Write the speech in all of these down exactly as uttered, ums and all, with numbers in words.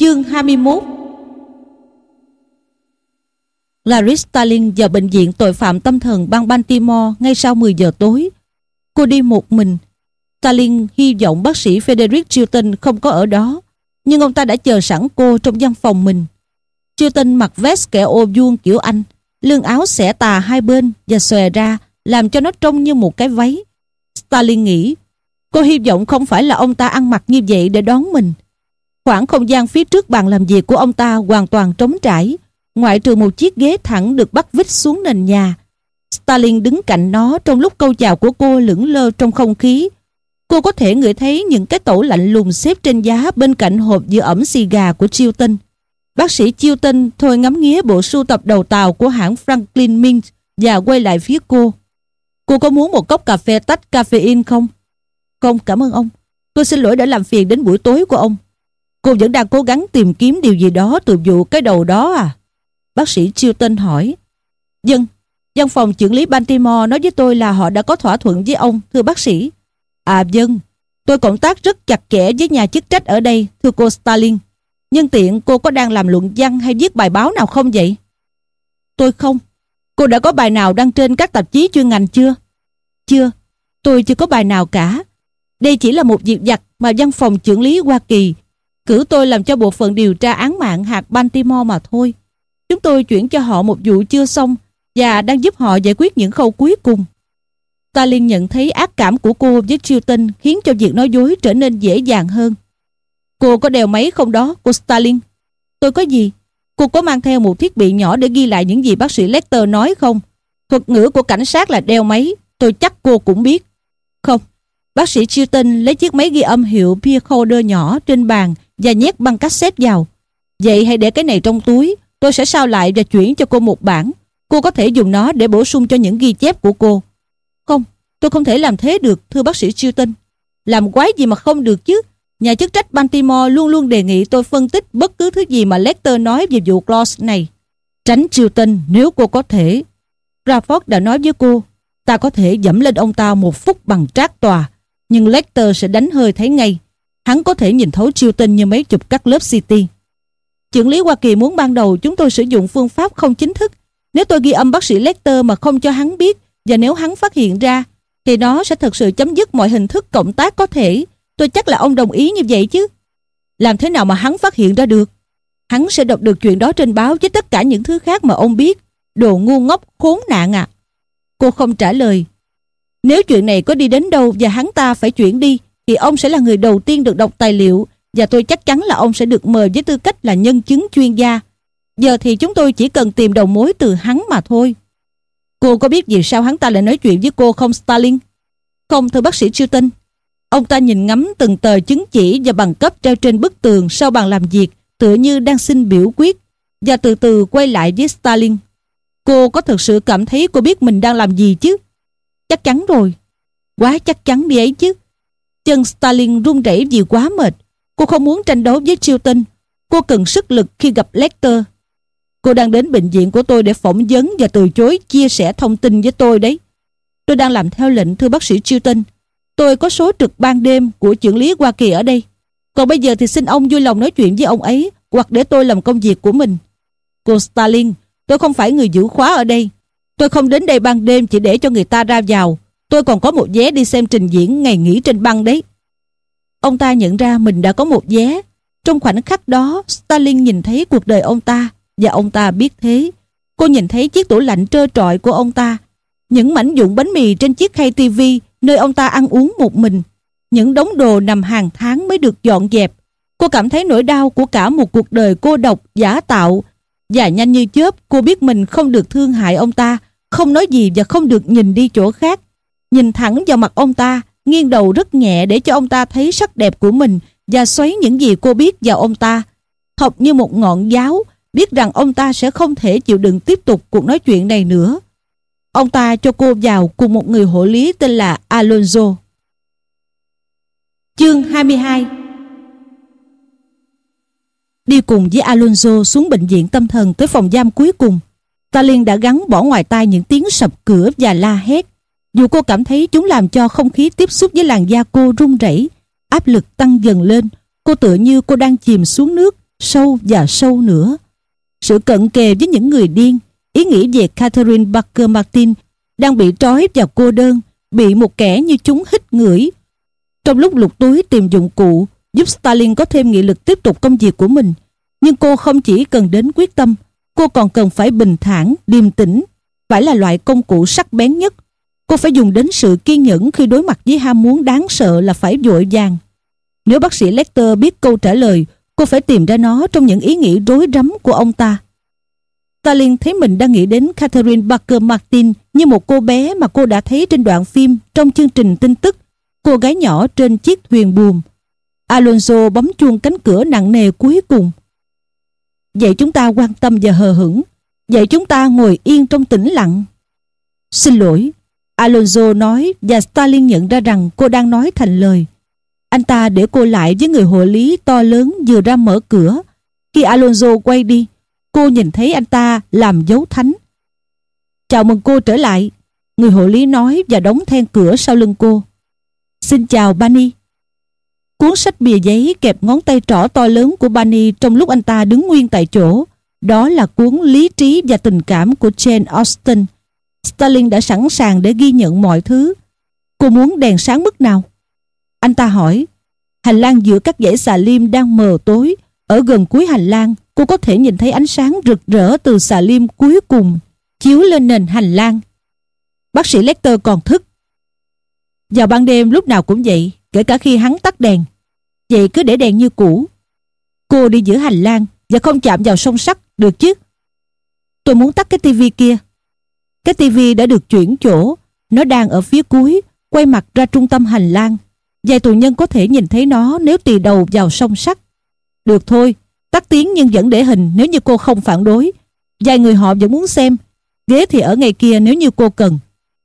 Chương hai mươi mốt. Clarice Starling vào bệnh viện tội phạm tâm thần bang Baltimore ngay sau mười giờ tối. Cô đi một mình. Starling hy vọng bác sĩ Frederick Chilton không có ở đó, nhưng ông ta đã chờ sẵn cô trong văn phòng mình. Chilton mặc vest kẻ ô vuông kiểu Anh, lưng áo xẻ tà hai bên và xòe ra, làm cho nó trông như một cái váy. Starling nghĩ, cô hy vọng không phải là ông ta ăn mặc như vậy để đón mình. Khoảng không gian phía trước bàn làm việc của ông ta hoàn toàn trống trải, ngoại trừ một chiếc ghế thẳng được bắt vít xuống nền nhà. Starling đứng cạnh nó trong lúc câu chào của cô lững lơ trong không khí. Cô có thể ngửi thấy những cái tẩu lạnh lùng xếp trên giá bên cạnh hộp giữ ẩm xì gà của Chilton. Bác sĩ Chilton thôi ngắm nghía bộ sưu tập đầu tàu của hãng Franklin Mint và quay lại phía cô. Cô có muốn một cốc cà phê tách caffeine không? Không, cảm ơn ông. Tôi xin lỗi đã làm phiền đến buổi tối của ông. Cô vẫn đang cố gắng tìm kiếm điều gì đó từ vụ cái đầu đó à? Bác sĩ Chilton hỏi. Vâng, văn phòng chưởng lý Baltimore nói với tôi là họ đã có thỏa thuận với ông, thưa bác sĩ. À vâng, tôi cộng tác rất chặt chẽ với nhà chức trách ở đây, thưa cô Starling. Nhân tiện cô có đang làm luận văn hay viết bài báo nào không vậy? Tôi không. Cô đã có bài nào đăng trên các tạp chí chuyên ngành chưa? Chưa, tôi chưa có bài nào cả. Đây chỉ là một việc vặt mà văn phòng chưởng lý Hoa Kỳ cử tôi làm cho bộ phận điều tra án mạng hạt Baltimore mà thôi. Chúng tôi chuyển cho họ một vụ chưa xong và đang giúp họ giải quyết những khâu cuối cùng. Starling nhận thấy ác cảm của cô với Chilton khiến cho việc nói dối trở nên dễ dàng hơn. Cô có đeo máy không đó, cô Starling? Tôi có gì? Cô có mang theo một thiết bị nhỏ để ghi lại những gì bác sĩ Lecter nói không? Thuật ngữ của cảnh sát là đeo máy, tôi chắc cô cũng biết. Không. Bác sĩ Chilton lấy chiếc máy ghi âm hiệu Pearcoder nhỏ trên bàn và nhét băng cassette vào. Vậy hãy để cái này trong túi, tôi sẽ sao lại và chuyển cho cô một bản. Cô có thể dùng nó để bổ sung cho những ghi chép của cô. Không, tôi không thể làm thế được, thưa bác sĩ Chilton. Làm quái gì mà không được chứ? Nhà chức trách Baltimore luôn luôn đề nghị tôi phân tích bất cứ thứ gì mà Lecter nói về vụ Claus này. Tránh Chilton nếu cô có thể. Crawford đã nói với cô, ta có thể dẫm lên ông ta một phút bằng trác tòa, nhưng Lecter sẽ đánh hơi thấy ngay. Hắn có thể nhìn thấu Chilton như mấy chục các lớp xê tê. Chưởng lý Hoa Kỳ muốn ban đầu chúng tôi sử dụng phương pháp không chính thức. Nếu tôi ghi âm bác sĩ Lecter mà không cho hắn biết, và nếu hắn phát hiện ra, thì nó sẽ thực sự chấm dứt mọi hình thức cộng tác có thể. Tôi chắc là ông đồng ý như vậy chứ. Làm thế nào mà hắn phát hiện ra được? Hắn sẽ đọc được chuyện đó trên báo với tất cả những thứ khác mà ông biết. Đồ ngu ngốc khốn nạn à. Cô không trả lời. Nếu chuyện này có đi đến đâu và hắn ta phải chuyển đi, thì ông sẽ là người đầu tiên được đọc tài liệu, và tôi chắc chắn là ông sẽ được mời với tư cách là nhân chứng chuyên gia. Giờ thì chúng tôi chỉ cần tìm đầu mối từ hắn mà thôi. Cô có biết vì sao hắn ta lại nói chuyện với cô không, Starling? Không, thưa bác sĩ Chilton. Ông ta nhìn ngắm từng tờ chứng chỉ và bằng cấp treo trên bức tường sau bàn làm việc, tựa như đang xin biểu quyết, và từ từ quay lại với Starling. Cô có thực sự cảm thấy cô biết mình đang làm gì chứ? Chắc chắn rồi. Quá chắc chắn đi ấy chứ. Chân Starling run rẩy vì quá mệt. Cô không muốn tranh đấu với Chilton. Cô cần sức lực khi gặp Lecter. Cô đang đến bệnh viện của tôi để phỏng vấn và từ chối chia sẻ thông tin với tôi đấy. Tôi đang làm theo lệnh, thưa bác sĩ Chilton. Tôi có số trực ban đêm của chưởng lý Hoa Kỳ ở đây. Còn bây giờ thì xin ông vui lòng nói chuyện với ông ấy, hoặc để tôi làm công việc của mình. Cô Starling, tôi không phải người giữ khóa ở đây. Tôi không đến đây ban đêm chỉ để cho người ta ra vào. Tôi còn có một vé đi xem trình diễn ngày nghỉ trên băng đấy. Ông ta nhận ra mình đã có một vé. Trong khoảnh khắc đó, Starling nhìn thấy cuộc đời ông ta, và ông ta biết thế. Cô nhìn thấy chiếc tủ lạnh trơ trọi của ông ta, những mảnh vụn bánh mì trên chiếc khay tivi nơi ông ta ăn uống một mình, những đống đồ nằm hàng tháng mới được dọn dẹp. Cô cảm thấy nỗi đau của cả một cuộc đời cô độc, giả tạo, và nhanh như chớp cô biết mình không được thương hại ông ta, không nói gì và không được nhìn đi chỗ khác. Nhìn thẳng vào mặt ông ta, nghiêng đầu rất nhẹ để cho ông ta thấy sắc đẹp của mình và xoáy những gì cô biết vào ông ta, học như một ngọn giáo, biết rằng ông ta sẽ không thể chịu đựng tiếp tục cuộc nói chuyện này nữa. Ông ta cho cô vào cùng một người hộ lý tên là Alonzo. Chương hai mươi hai. Đi cùng với Alonzo xuống bệnh viện tâm thần tới phòng giam cuối cùng, Starling đã gắn bỏ ngoài tai những tiếng sập cửa và la hét. Dù cô cảm thấy chúng làm cho không khí tiếp xúc với làn da cô run rẩy, áp lực tăng dần lên. Cô tựa như cô đang chìm xuống nước, sâu và sâu nữa. Sự cận kề với những người điên, ý nghĩ về Catherine Parker Martin đang bị trói và cô đơn, bị một kẻ như chúng hít ngửi. Trong lúc lục túi tìm dụng cụ giúp Stalin có thêm nghị lực tiếp tục công việc của mình, nhưng cô không chỉ cần đến quyết tâm, cô còn cần phải bình thản, điềm tĩnh, phải là loại công cụ sắc bén nhất. Cô phải dùng đến sự kiên nhẫn khi đối mặt với ham muốn đáng sợ là phải vội vàng. Nếu bác sĩ Lecter biết câu trả lời, cô phải tìm ra nó trong những ý nghĩ rối rắm của ông ta. Stalin thấy mình đang nghĩ đến Catherine Parker Martin như một cô bé mà cô đã thấy trên đoạn phim trong chương trình tin tức, cô gái nhỏ trên chiếc thuyền buồm. Alonso bấm chuông cánh cửa nặng nề cuối cùng. Vậy chúng ta quan tâm và hờ hững. Vậy chúng ta ngồi yên trong tĩnh lặng. Xin lỗi, Alonso nói, và Stalin nhận ra rằng cô đang nói thành lời. Anh ta để cô lại với người hộ lý to lớn vừa ra mở cửa. Khi Alonso quay đi, cô nhìn thấy anh ta làm dấu thánh. Chào mừng cô trở lại, người hộ lý nói và đóng then cửa sau lưng cô. Xin chào Bunny. Cuốn sách bìa giấy kẹp ngón tay trỏ to lớn của Bunny trong lúc anh ta đứng nguyên tại chỗ. Đó là cuốn Lý trí và tình cảm của Jane Austen. Stalin đã sẵn sàng để ghi nhận mọi thứ. Cô muốn đèn sáng mức nào? Anh ta hỏi. Hành lang giữa các dãy xà lim đang mờ tối. Ở gần cuối hành lang, cô có thể nhìn thấy ánh sáng rực rỡ từ xà lim cuối cùng chiếu lên nền hành lang. Bác sĩ Lecter còn thức. Vào ban đêm lúc nào cũng vậy, kể cả khi hắn tắt đèn. Vậy cứ để đèn như cũ. Cô đi giữa hành lang và không chạm vào song sắt, được chứ? Tôi muốn tắt cái tivi kia. Cái tivi đã được chuyển chỗ. Nó đang ở phía cuối, quay mặt ra trung tâm hành lang. Vài tù nhân có thể nhìn thấy nó nếu tì đầu vào song sắt. Được thôi, tắt tiếng nhưng vẫn để hình nếu như cô không phản đối. Vài người họ vẫn muốn xem. Ghế thì ở ngay kia nếu như cô cần.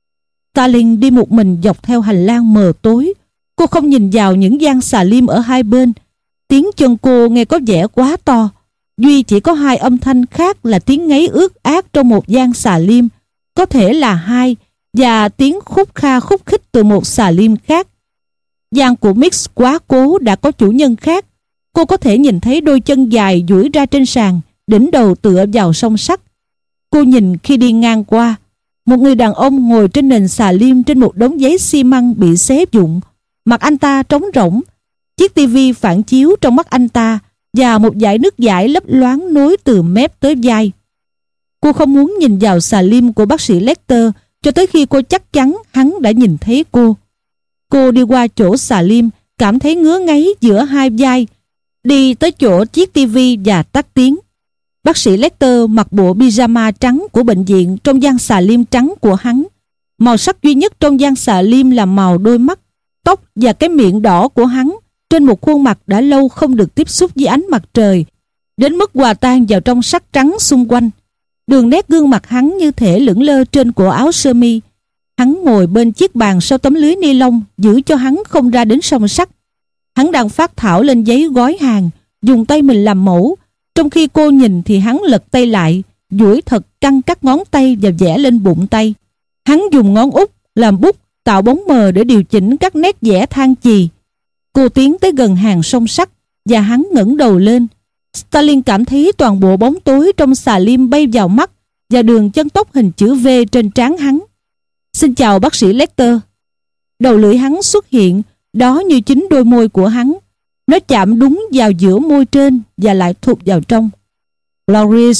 Stalin đi một mình dọc theo hành lang mờ tối. Cô không nhìn vào những gian xà lim ở hai bên. Tiếng chân cô nghe có vẻ quá to. Duy chỉ có hai âm thanh khác là tiếng ngáy ướt át trong một gian xà lim, có thể là hai, và tiếng khúc kha khúc khích từ một xà lim khác. Gian của Mix quá cố đã có chủ nhân khác. Cô có thể nhìn thấy đôi chân dài duỗi ra trên sàn, đỉnh đầu tựa vào song sắt. Cô nhìn khi đi ngang qua, một người đàn ông ngồi trên nền xà lim trên một đống giấy xi măng bị xé vụn. Mặt anh ta trống rỗng. Chiếc tivi phản chiếu trong mắt anh ta và một dải nước dãi lấp loáng nối từ mép tới vai. Cô không muốn nhìn vào xà lim của bác sĩ Lecter cho tới khi cô chắc chắn hắn đã nhìn thấy cô. Cô đi qua chỗ xà lim, cảm thấy ngứa ngáy giữa hai vai, đi tới chỗ chiếc tivi và tắt tiếng. Bác sĩ Lecter mặc bộ pyjama trắng của bệnh viện trong gian xà lim trắng của hắn. Màu sắc duy nhất trong gian xà lim là màu đôi mắt, tóc và cái miệng đỏ của hắn trên một khuôn mặt đã lâu không được tiếp xúc với ánh mặt trời, đến mức hòa tan vào trong sắc trắng xung quanh. Đường nét gương mặt hắn như thể lững lơ trên cổ áo sơ mi. Hắn ngồi bên chiếc bàn sau tấm lưới ni lông giữ cho hắn không ra đến song sắt. Hắn đang phác thảo lên giấy gói hàng, dùng tay mình làm mẫu. Trong khi cô nhìn thì hắn lật tay lại, duỗi thật căng các ngón tay và vẽ lên bụng tay. Hắn dùng ngón út làm bút tạo bóng mờ để điều chỉnh các nét vẽ than chì. Cô tiến tới gần hàng song sắt và hắn ngẩng đầu lên. Stalin cảm thấy toàn bộ bóng tối trong xà lim bay vào mắt và đường chân tóc hình chữ V trên trán hắn. Xin chào bác sĩ Lecter. Đầu lưỡi hắn xuất hiện, đó như chính đôi môi của hắn. Nó chạm đúng vào giữa môi trên và lại thụt vào trong. Clarice.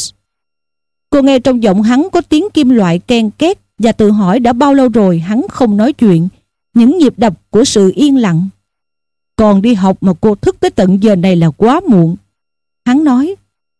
Cô nghe trong giọng hắn có tiếng kim loại ken két và tự hỏi đã bao lâu rồi hắn không nói chuyện. Những nhịp đập của sự yên lặng. Còn đi học mà cô thức tới tận giờ này là quá muộn. Hắn nói.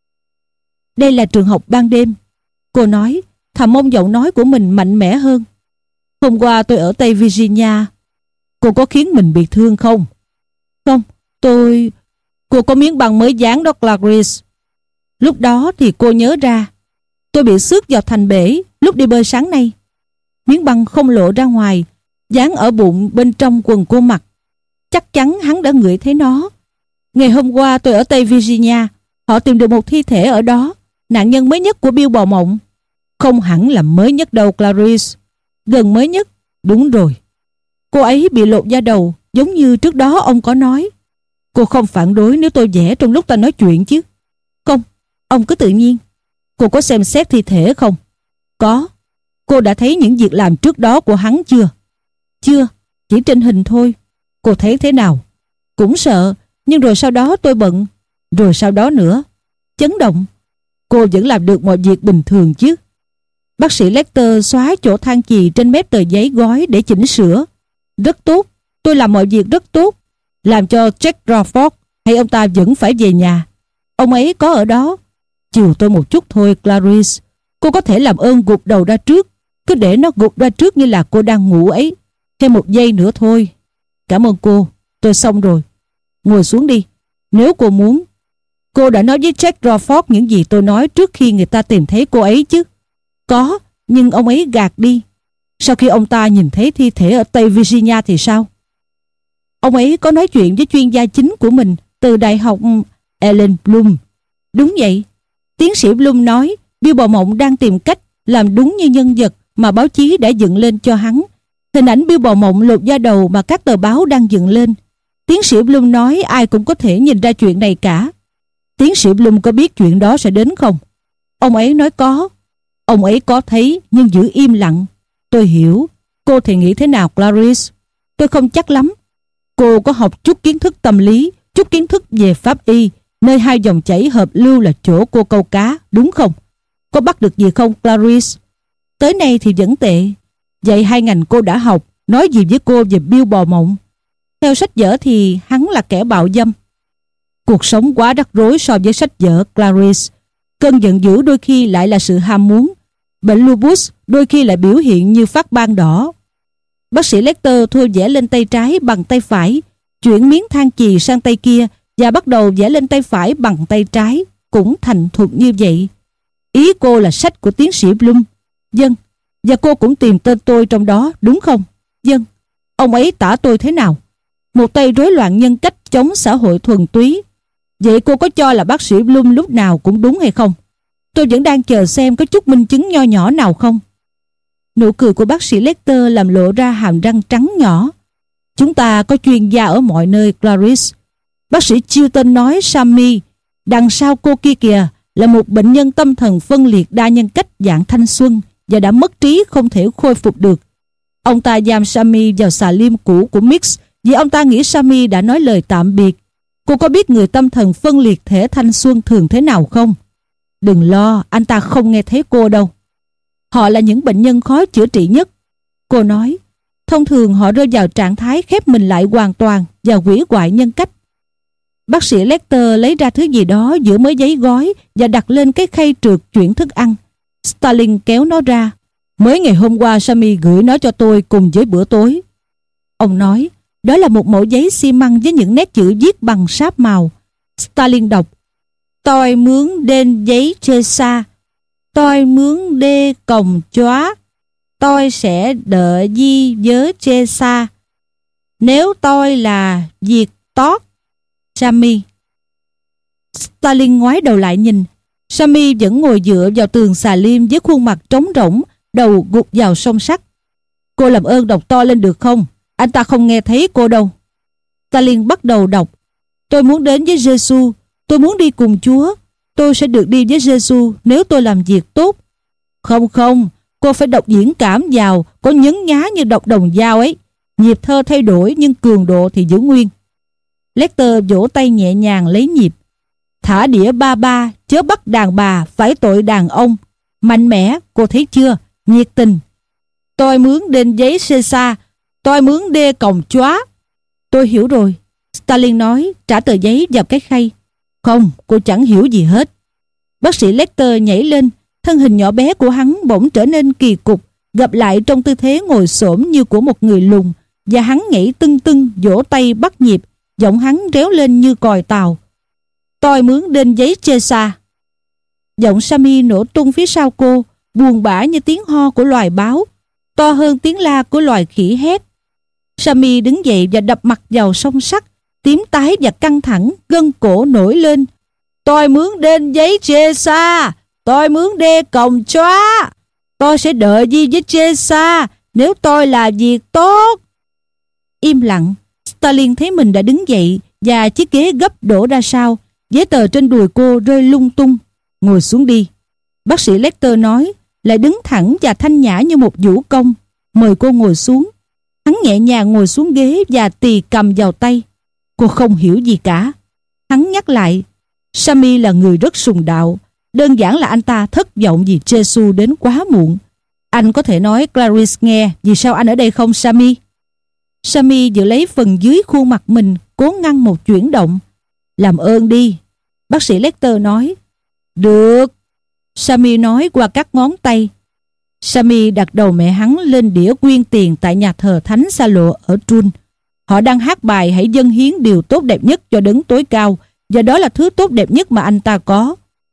Đây là trường học ban đêm. Cô nói, thầm mong giọng nói của mình mạnh mẽ hơn. Hôm qua tôi ở Tây Virginia. Cô có khiến mình bị thương không? Không, tôi... Cô có miếng băng mới dán đó Clarice. Lúc đó thì cô nhớ ra. Tôi bị xước vào thành bể lúc đi bơi sáng nay. Miếng băng không lộ ra ngoài, dán ở bụng bên trong quần cô mặc. Chắc chắn hắn đã ngửi thấy nó. Ngày hôm qua tôi ở Tây Virginia. Họ tìm được một thi thể ở đó, nạn nhân mới nhất của Bill Bò Mộng. Không hẳn là mới nhất đâu Clarice. Gần mới nhất. Đúng rồi. Cô ấy bị lột da đầu, giống như trước đó ông có nói. Cô không phản đối nếu tôi vẽ trong lúc ta nói chuyện chứ? Ông cứ tự nhiên. Cô có xem xét thi thể không? Có. Cô đã thấy những việc làm trước đó của hắn chưa? Chưa, chỉ trên hình thôi. Cô thấy thế nào? Cũng sợ, nhưng rồi sau đó tôi bận. Rồi sau đó nữa? Chấn động. Cô vẫn làm được mọi việc bình thường chứ? Bác sĩ Lecter xóa chỗ than chì trên mép tờ giấy gói để chỉnh sửa. Rất tốt, tôi làm mọi việc rất tốt. Làm cho Jack Crawford hay ông ta vẫn phải về nhà? Ông ấy có ở đó. Chiều tôi một chút thôi, Clarice. Cô có thể làm ơn gục đầu ra trước. Cứ để nó gục ra trước như là cô đang ngủ ấy. Thêm một giây nữa thôi. Cảm ơn cô, tôi xong rồi. Ngồi xuống đi, nếu cô muốn. Cô đã nói với Jack Crawford những gì tôi nói trước khi người ta tìm thấy cô ấy chứ? Có, nhưng ông ấy gạt đi. Sau khi ông ta nhìn thấy thi thể ở Tây Virginia thì sao? Ông ấy có nói chuyện với chuyên gia chính của mình từ Đại học Ellen Bloom. Đúng vậy. Tiến sĩ Bloom nói Bill Bò Mộng đang tìm cách làm đúng như nhân vật mà báo chí đã dựng lên cho hắn. Hình ảnh Bill Bò Mộng lột da đầu mà các tờ báo đang dựng lên. Tiến sĩ Bloom nói ai cũng có thể nhìn ra chuyện này cả. Tiến sĩ Bloom có biết chuyện đó sẽ đến không? Ông ấy nói có. Ông ấy có thấy nhưng giữ im lặng. Tôi hiểu. Cô thì nghĩ thế nào, Clarice? Tôi không chắc lắm. Cô có học chút kiến thức tâm lý, chút kiến thức về pháp y, nơi hai dòng chảy hợp lưu là chỗ cô câu cá, đúng không? Có bắt được gì không, Clarice? Tới nay thì vẫn tệ. Vậy hai ngành cô đã học, nói gì với cô về Bill Bò Mộng? Theo sách vở thì hắn là kẻ bạo dâm. Cuộc sống quá rắc rối so với sách vở, Clarice. Cơn giận dữ đôi khi lại là sự ham muốn. Bệnh lupus đôi khi lại biểu hiện như phát ban đỏ. Bác sĩ Lecter thua vẽ lên tay trái bằng tay phải, chuyển miếng than chì sang tay kia và bắt đầu vẽ lên tay phải bằng tay trái, cũng thành thục như vậy. Ý cô là sách của tiến sĩ Bloom. Vâng. Và cô cũng tìm tên tôi trong đó, đúng không? Vâng. Ông ấy tả tôi thế nào? Một tay rối loạn nhân cách chống xã hội thuần túy. Vậy cô có cho là bác sĩ Bloom lúc nào cũng đúng hay không? Tôi vẫn đang chờ xem có chút minh chứng nho nhỏ nào không. Nụ cười của bác sĩ Lecter làm lộ ra hàm răng trắng nhỏ. Chúng ta có chuyên gia ở mọi nơi, Clarice. Bác sĩ Chilton nói Sammy, đằng sau cô kia kìa, là một bệnh nhân tâm thần phân liệt đa nhân cách dạng thanh xuân và đã mất trí không thể khôi phục được. Ông ta giam Sammy vào xà lim cũ của Mix vì ông ta nghĩ Sammy đã nói lời tạm biệt. Cô có biết người tâm thần phân liệt thể thanh xuân thường thế nào không? Đừng lo, anh ta không nghe thấy cô đâu. Họ là những bệnh nhân khó chữa trị nhất. Cô nói, thông thường họ rơi vào trạng thái khép mình lại hoàn toàn và hủy hoại nhân cách. Bác sĩ Lecter lấy ra thứ gì đó giữa mớ giấy gói và đặt lên cái khay trượt chuyển thức ăn. Stalin kéo nó ra. Mới ngày hôm qua Sammy gửi nó cho tôi cùng với bữa tối. Ông nói, đó là một mẩu giấy xi măng với những nét chữ viết bằng sáp màu. Stalin đọc, tôi mướn đên giấy chê xa, tôi mướn đê còng chóa, tôi sẽ đợi di vớ chê xa. Nếu tôi là Việt Tốt, Sammy. Stalin ngoái đầu lại nhìn. Sammy vẫn ngồi dựa vào tường xà lim với khuôn mặt trống rỗng, đầu gục vào song sắt. Cô làm ơn đọc to lên được không? Anh ta không nghe thấy cô đâu. Stalin bắt đầu đọc. Tôi muốn đến với Giêsu, tôi muốn đi cùng Chúa. Tôi sẽ được đi với Giêsu nếu tôi làm việc tốt. Không không, cô phải đọc diễn cảm vào, có nhấn nhá như đọc đồng dao ấy. Nhịp thơ thay đổi nhưng cường độ thì giữ nguyên. Lecter vỗ tay nhẹ nhàng lấy nhịp. Thả đĩa ba ba, chớ bắt đàn bà, phải tội đàn ông. Mạnh mẽ, cô thấy chưa? Nhiệt tình. Tôi mướn đên giấy xê xa, tôi mướn đê còng chóa. Tôi hiểu rồi, Stalin nói, trả tờ giấy vào cái khay. Không, cô chẳng hiểu gì hết. Bác sĩ Lecter nhảy lên, thân hình nhỏ bé của hắn bỗng trở nên kỳ cục, gặp lại trong tư thế ngồi xổm như của một người lùn, và hắn nhảy tưng tưng, vỗ tay bắt nhịp, giọng hắn réo lên như còi tàu. Tôi mướn đên giấy chê xa. Giọng Sammy nổ tung phía sau cô, buồn bã như tiếng ho của loài báo, to hơn tiếng la của loài khỉ hét. Sammy đứng dậy và đập mặt vào song sắt, tím tái và căng thẳng, gân cổ nổi lên. Tôi mướn đên giấy chê xa, tôi mướn đê còng chóa. Tôi sẽ đợi gì với chê xa nếu tôi là việc tốt. Im lặng. Stalin thấy mình đã đứng dậy và chiếc ghế gấp đổ ra sau. Giấy tờ trên đùi cô rơi lung tung. ngồi xuống đi. Bác sĩ Lecter nói, lại đứng thẳng và thanh nhã như một vũ công, mời cô ngồi xuống. Hắn nhẹ nhàng ngồi xuống ghế và tì cầm vào tay. Cô không hiểu gì cả. Hắn nhắc lại, Sammy là người rất sùng đạo. Đơn giản là anh ta thất vọng vì Giêsu đến quá muộn. Anh có thể nói Clarice nghe vì sao anh ở đây không, Sammy? Sammy giữ lấy phần dưới khuôn mặt mình, cố ngăn một chuyển động. Làm ơn đi, bác sĩ Lecter nói. Được, Sammy nói qua các ngón tay. Sammy đặt đầu mẹ hắn lên đĩa quyên tiền tại nhà thờ Thánh Sa Lộ ở Trun. Họ đang hát bài hãy dâng hiến điều tốt đẹp nhất cho đấng tối cao, và đó là thứ tốt đẹp nhất mà anh ta có.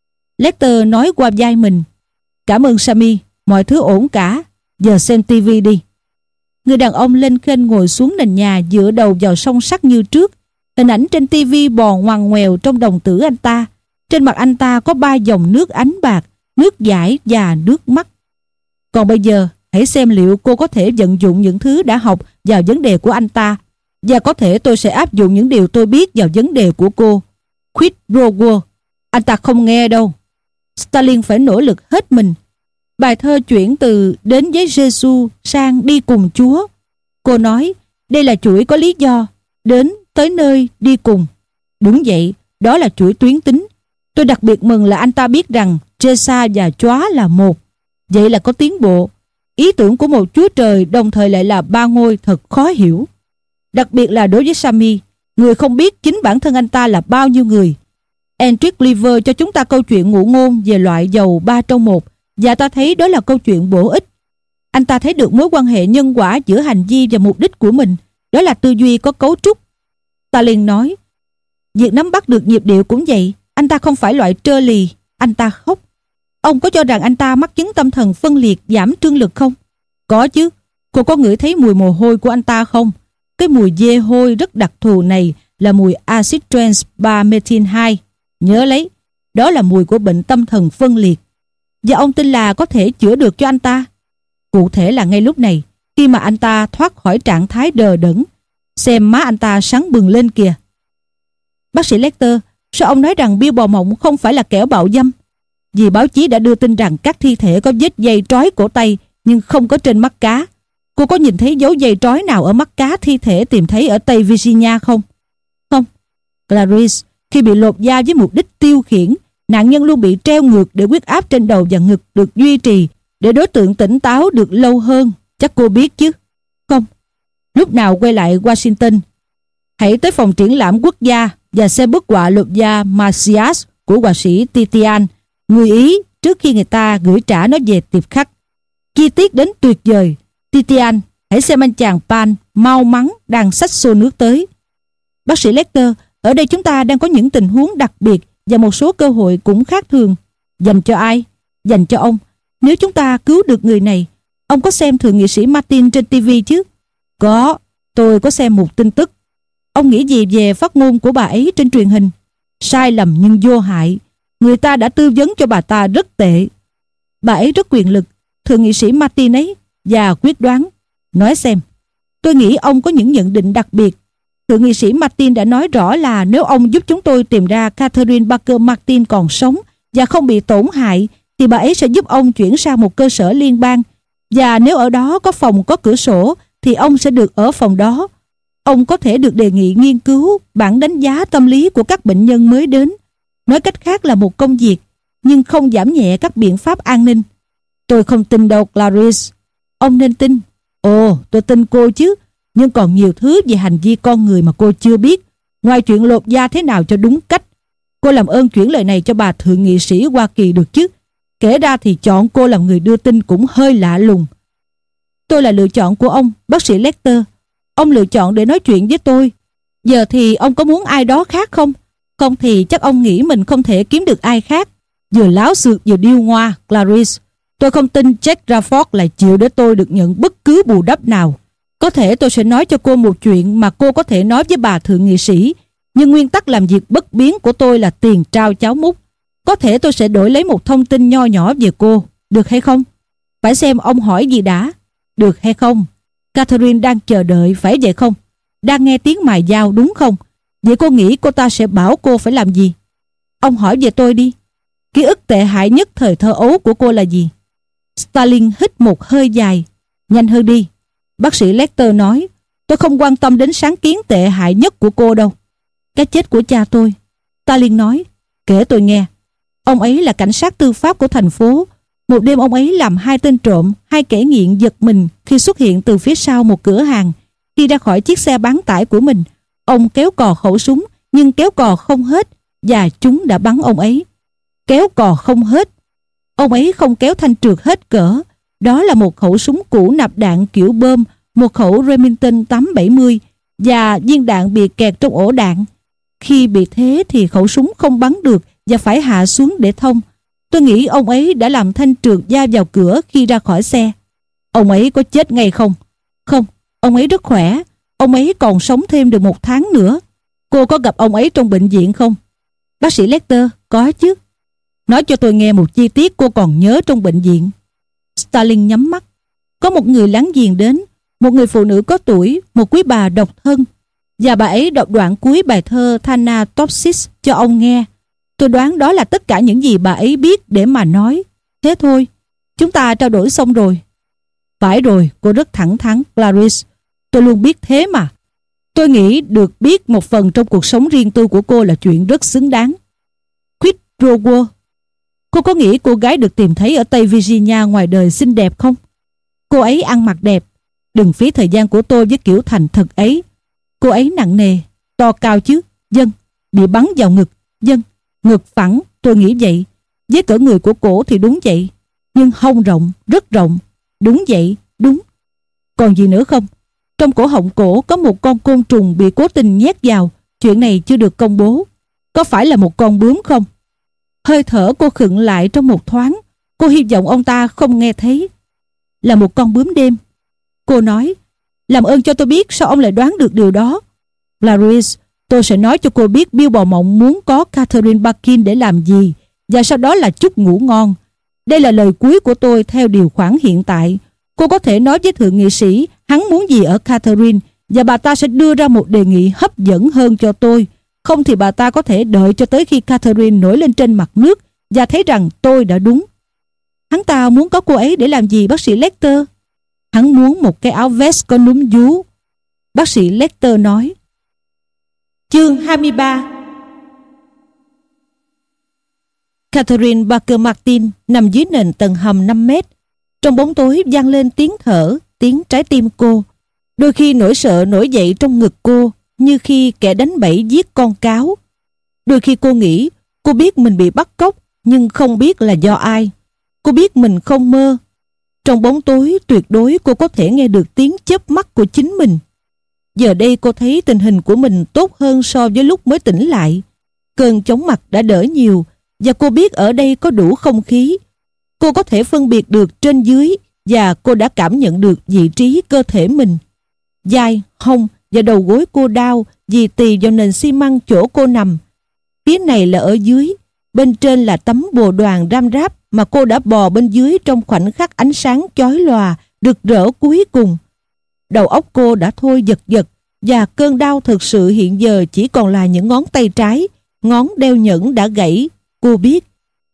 Lecter nói qua vai mình, cảm ơn Sammy, mọi thứ ổn cả, giờ xem tivi đi. Người đàn ông lên khênh ngồi xuống nền nhà, dựa đầu vào song sắt như trước. Hình ảnh trên tivi bò ngoằn ngoèo trong đồng tử anh ta. Trên mặt anh ta có ba dòng nước ánh bạc, nước dãi và nước mắt. Còn bây giờ, hãy xem liệu cô có thể vận dụng những thứ đã học vào vấn đề của anh ta. Và có thể tôi sẽ áp dụng những điều tôi biết vào vấn đề của cô. Quid pro quo. Anh ta không nghe đâu. Stalin phải nỗ lực hết mình. Bài thơ chuyển từ đến với Giêsu sang đi cùng Chúa. Cô nói, đây là chuỗi có lý do, đến tới nơi đi cùng. Đúng vậy, đó là chuỗi tuyến tính. Tôi đặc biệt mừng là anh ta biết rằng Giê-sa và Chóa là một. Vậy là có tiến bộ. Ý tưởng của một Chúa Trời đồng thời lại là ba ngôi thật khó hiểu. Đặc biệt là đối với Sammy, người không biết chính bản thân anh ta là bao nhiêu người. Hendrik Liver cho chúng ta câu chuyện ngụ ngôn về loại dầu ba trong một, và ta thấy đó là câu chuyện bổ ích. Anh ta thấy được mối quan hệ nhân quả giữa hành vi và mục đích của mình. Đó là tư duy có cấu trúc. Stalin nói, việc nắm bắt được nhịp điệu cũng vậy. Anh ta không phải loại trơ lì. Anh ta khóc. Ông có cho rằng anh ta mắc chứng tâm thần phân liệt, giảm trương lực không? Có chứ. Cô có ngửi thấy mùi mồ hôi của anh ta không? Cái mùi dê hôi rất đặc thù này là mùi axit trans ba methyl hai. Nhớ lấy, đó là mùi của bệnh tâm thần phân liệt. Và ông tin là có thể chữa được cho anh ta. Cụ thể là ngay lúc này, khi mà anh ta thoát khỏi trạng thái đờ đẫn. Xem má anh ta sáng bừng lên kìa. Bác sĩ Lecter, sao ông nói rằng Bill Bò Mộng không phải là kẻo bạo dâm? Vì báo chí đã đưa tin rằng các thi thể có vết dây trói cổ tay nhưng không có trên mắt cá. Cô có nhìn thấy dấu dây trói nào ở mắt cá thi thể tìm thấy ở Tây Virginia không? Không. Clarice, khi bị lột da với mục đích tiêu khiển, nạn nhân luôn bị treo ngược để huyết áp trên đầu và ngực được duy trì, để đối tượng tỉnh táo được lâu hơn. Chắc cô biết chứ? Không. Lúc nào quay lại Washington, hãy tới phòng triển lãm quốc gia và xem bức họa lột da Marsyas của họa sĩ Titian, người Ý, trước khi người ta gửi trả nó về tiệp khắc. Chi tiết đến tuyệt vời. Titian, hãy xem anh chàng Pan mau mắn đang xách xô nước tới. Bác sĩ Lecter, ở đây chúng ta đang có những tình huống đặc biệt và một số cơ hội cũng khác thường. Dành cho ai? Dành cho ông. Nếu chúng ta cứu được người này. Ông có xem thượng nghị sĩ Martin trên tivi chứ? Có, tôi có xem một tin tức. Ông nghĩ gì về phát ngôn của bà ấy trên truyền hình? Sai lầm nhưng vô hại. Người ta đã tư vấn cho bà ta rất tệ. Bà ấy rất quyền lực, thượng nghị sĩ Martin ấy, và quyết đoán. Nói xem. Tôi nghĩ ông có những nhận định đặc biệt. Thượng nghị sĩ Martin đã nói rõ là nếu ông giúp chúng tôi tìm ra Catherine Parker Martin còn sống và không bị tổn hại, thì bà ấy sẽ giúp ông chuyển sang một cơ sở liên bang. Và nếu ở đó có phòng có cửa sổ, thì ông sẽ được ở phòng đó. Ông có thể được đề nghị nghiên cứu bản đánh giá tâm lý của các bệnh nhân mới đến. Nói cách khác là một công việc, nhưng không giảm nhẹ các biện pháp an ninh. Tôi không tin đâu, Clarice. Ông nên tin. Ồ, tôi tin cô chứ. Nhưng còn nhiều thứ về hành vi con người mà cô chưa biết. Ngoài chuyện lột da thế nào cho đúng cách. Cô làm ơn chuyển lời này cho bà thượng nghị sĩ Hoa Kỳ được chứ. Kể ra thì chọn cô làm người đưa tin cũng hơi lạ lùng. Tôi là lựa chọn của ông, bác sĩ Lecter. Ông lựa chọn để nói chuyện với tôi. Giờ thì ông có muốn ai đó khác không? Không thì chắc ông nghĩ mình không thể kiếm được ai khác. Vừa láo xược vừa điêu ngoa, Clarice. Tôi không tin Jack Rafford lại chịu để tôi được nhận bất cứ bù đắp nào. Có thể tôi sẽ nói cho cô một chuyện mà cô có thể nói với bà thượng nghị sĩ. Nhưng nguyên tắc làm việc bất biến của tôi là tiền trao cháo múc. Có thể tôi sẽ đổi lấy một thông tin nho nhỏ về cô. Được hay không? Phải xem ông hỏi gì đã. Được hay không? Catherine đang chờ đợi, phải vậy không? Đang nghe tiếng mài dao đúng không? Vậy cô nghĩ cô ta sẽ bảo cô phải làm gì? Ông hỏi về tôi đi. Ký ức tệ hại nhất thời thơ ấu của cô là gì? Stalin hít một hơi dài. Nhanh hơn đi. Bác sĩ Lecter nói. Tôi không quan tâm đến sáng kiến tệ hại nhất của cô đâu. Cái chết của cha tôi. Stalin nói. Kể tôi nghe. Ông ấy là cảnh sát tư pháp của thành phố. Một đêm ông ấy làm hai tên trộm, hai kẻ nghiện giật mình khi xuất hiện từ phía sau một cửa hàng. Khi ra khỏi chiếc xe bán tải của mình, ông kéo cò khẩu súng, nhưng kéo cò không hết và chúng đã bắn ông ấy. Kéo cò không hết. Ông ấy không kéo thanh trượt hết cỡ. Đó là một khẩu súng cũ nạp đạn kiểu bơm, một khẩu Remington tám bảy mươi và viên đạn bị kẹt trong ổ đạn. Khi bị thế thì khẩu súng không bắn được và phải hạ xuống để thông. Tôi nghĩ ông ấy đã làm thanh trượt va vào cửa khi ra khỏi xe. Ông ấy có chết ngay không? Không, ông ấy rất khỏe. Ông ấy còn sống thêm được một tháng nữa. Cô có gặp ông ấy trong bệnh viện không? Bác sĩ Lecter, có chứ. Nói cho tôi nghe một chi tiết cô còn nhớ trong bệnh viện. Stalin nhắm mắt. Có một người láng giềng đến, một người phụ nữ có tuổi, một quý bà độc thân, và bà ấy đọc đoạn cuối bài thơ Thanatopsis cho ông nghe. Tôi đoán đó là tất cả những gì bà ấy biết để mà nói. Thế thôi, chúng ta trao đổi xong rồi. Phải rồi, cô rất thẳng thắn, Clarice. Tôi luôn biết thế mà. Tôi nghĩ được biết một phần trong cuộc sống riêng tư của cô là chuyện rất xứng đáng. Quýt Rower, cô có nghĩ cô gái được tìm thấy ở Tây Virginia ngoài đời xinh đẹp không? Cô ấy ăn mặc đẹp. Đừng phí thời gian của tôi với kiểu thành thật ấy. Cô ấy nặng nề, to cao chứ? Vâng. Bị bắn vào ngực? Vâng. Ngực phẳng, tôi nghĩ vậy. Với cỡ người của cổ thì đúng vậy. Nhưng hông rộng, rất rộng. Đúng vậy, đúng. Còn gì nữa không? Trong cổ họng cổ có một con côn trùng bị cố tình nhét vào. Chuyện này chưa được công bố. Có phải là một con bướm không? Hơi thở cô khựng lại trong một thoáng. Cô hy vọng ông ta không nghe thấy. Là một con bướm đêm. Cô nói, làm ơn cho tôi biết sao ông lại đoán được điều đó. Clarice, tôi sẽ nói cho cô biết Bill Bò Mộng muốn có Catherine Parkin để làm gì, và sau đó là chúc ngủ ngon. Đây là lời cuối của tôi theo điều khoản hiện tại. Cô có thể nói với thượng nghị sĩ hắn muốn gì ở Catherine, và bà ta sẽ đưa ra một đề nghị hấp dẫn hơn cho tôi. Không thì bà ta có thể đợi cho tới khi Catherine nổi lên trên mặt nước và thấy rằng tôi đã đúng. Hắn ta muốn có cô ấy để làm gì, bác sĩ Lecter? Hắn muốn một cái áo vest có núm vú. Bác sĩ Lecter nói. Chương hai mươi ba. Catherine Parker Martin nằm dưới nền tầng hầm năm mét. Trong bóng tối vang lên tiếng thở, tiếng trái tim cô. Đôi khi nỗi sợ nổi dậy trong ngực cô, như khi kẻ đánh bẫy giết con cáo. Đôi khi cô nghĩ cô biết mình bị bắt cóc, nhưng không biết là do ai. Cô biết mình không mơ. Trong bóng tối tuyệt đối cô có thể nghe được tiếng chớp mắt của chính mình. Giờ đây cô thấy tình hình của mình tốt hơn so với lúc mới tỉnh lại. Cơn chóng mặt đã đỡ nhiều, và cô biết ở đây có đủ không khí. Cô có thể phân biệt được trên dưới, và cô đã cảm nhận được vị trí cơ thể mình. Vai, hông và đầu gối cô đau vì tì vào nền xi măng chỗ cô nằm. Phía này là ở dưới, bên trên là tấm bồ đoàn ram ráp mà cô đã bò bên dưới trong khoảnh khắc ánh sáng chói lòa, rực rỡ cuối cùng. Đầu óc cô đã thôi giật giật, và cơn đau thực sự hiện giờ chỉ còn là những ngón tay trái, ngón đeo nhẫn đã gãy. Cô biết.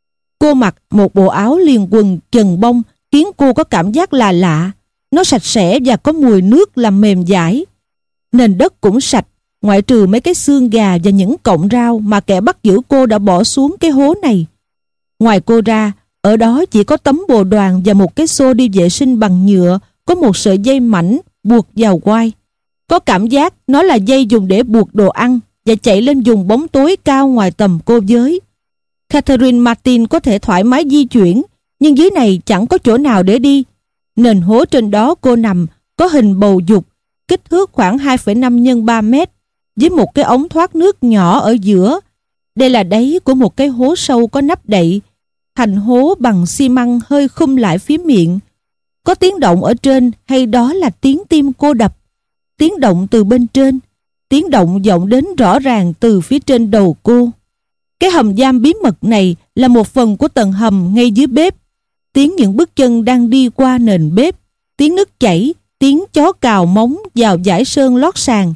Cô mặc một bộ áo liền quần chần bông khiến cô có cảm giác là lạ. Nó sạch sẽ và có mùi nước làm mềm dãi. Nền đất cũng sạch, ngoại trừ mấy cái xương gà và những cọng rau mà kẻ bắt giữ cô đã bỏ xuống cái hố này. Ngoài cô ra, ở đó chỉ có tấm bồ đoàn và một cái xô đi vệ sinh bằng nhựa, có một sợi dây mảnh buộc vào quai. Có cảm giác nó là dây dùng để buộc đồ ăn và chạy lên vùng bóng tối cao ngoài tầm cô giới. Catherine Martin có thể thoải mái di chuyển, nhưng dưới này chẳng có chỗ nào để đi. Nền hố trên đó cô nằm có hình bầu dục, kích thước khoảng hai phẩy năm nhân ba mét, với một cái ống thoát nước nhỏ ở giữa. Đây là đáy của một cái hố sâu có nắp đậy, thành hố bằng xi măng hơi khum lại phía miệng. Có tiếng động ở trên, hay đó là tiếng tim cô đập? Tiếng động từ bên trên, tiếng động vọng đến rõ ràng từ phía trên đầu cô. Cái hầm giam bí mật này là một phần của tầng hầm ngay dưới bếp. Tiếng những bước chân đang đi qua nền bếp, tiếng nước chảy, tiếng chó cào móng vào dải sơn lót sàn.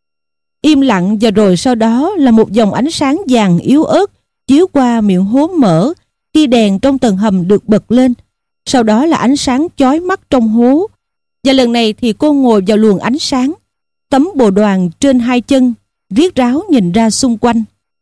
Im lặng, và rồi sau đó là một dòng ánh sáng vàng yếu ớt chiếu qua miệng hố mở khi đèn trong tầng hầm được bật lên. Sau đó là ánh sáng chói mắt trong hố. Và lần này thì cô ngồi vào luồng ánh sáng, tấm bồ đoàn trên hai chân, riết ráo nhìn ra xung quanh.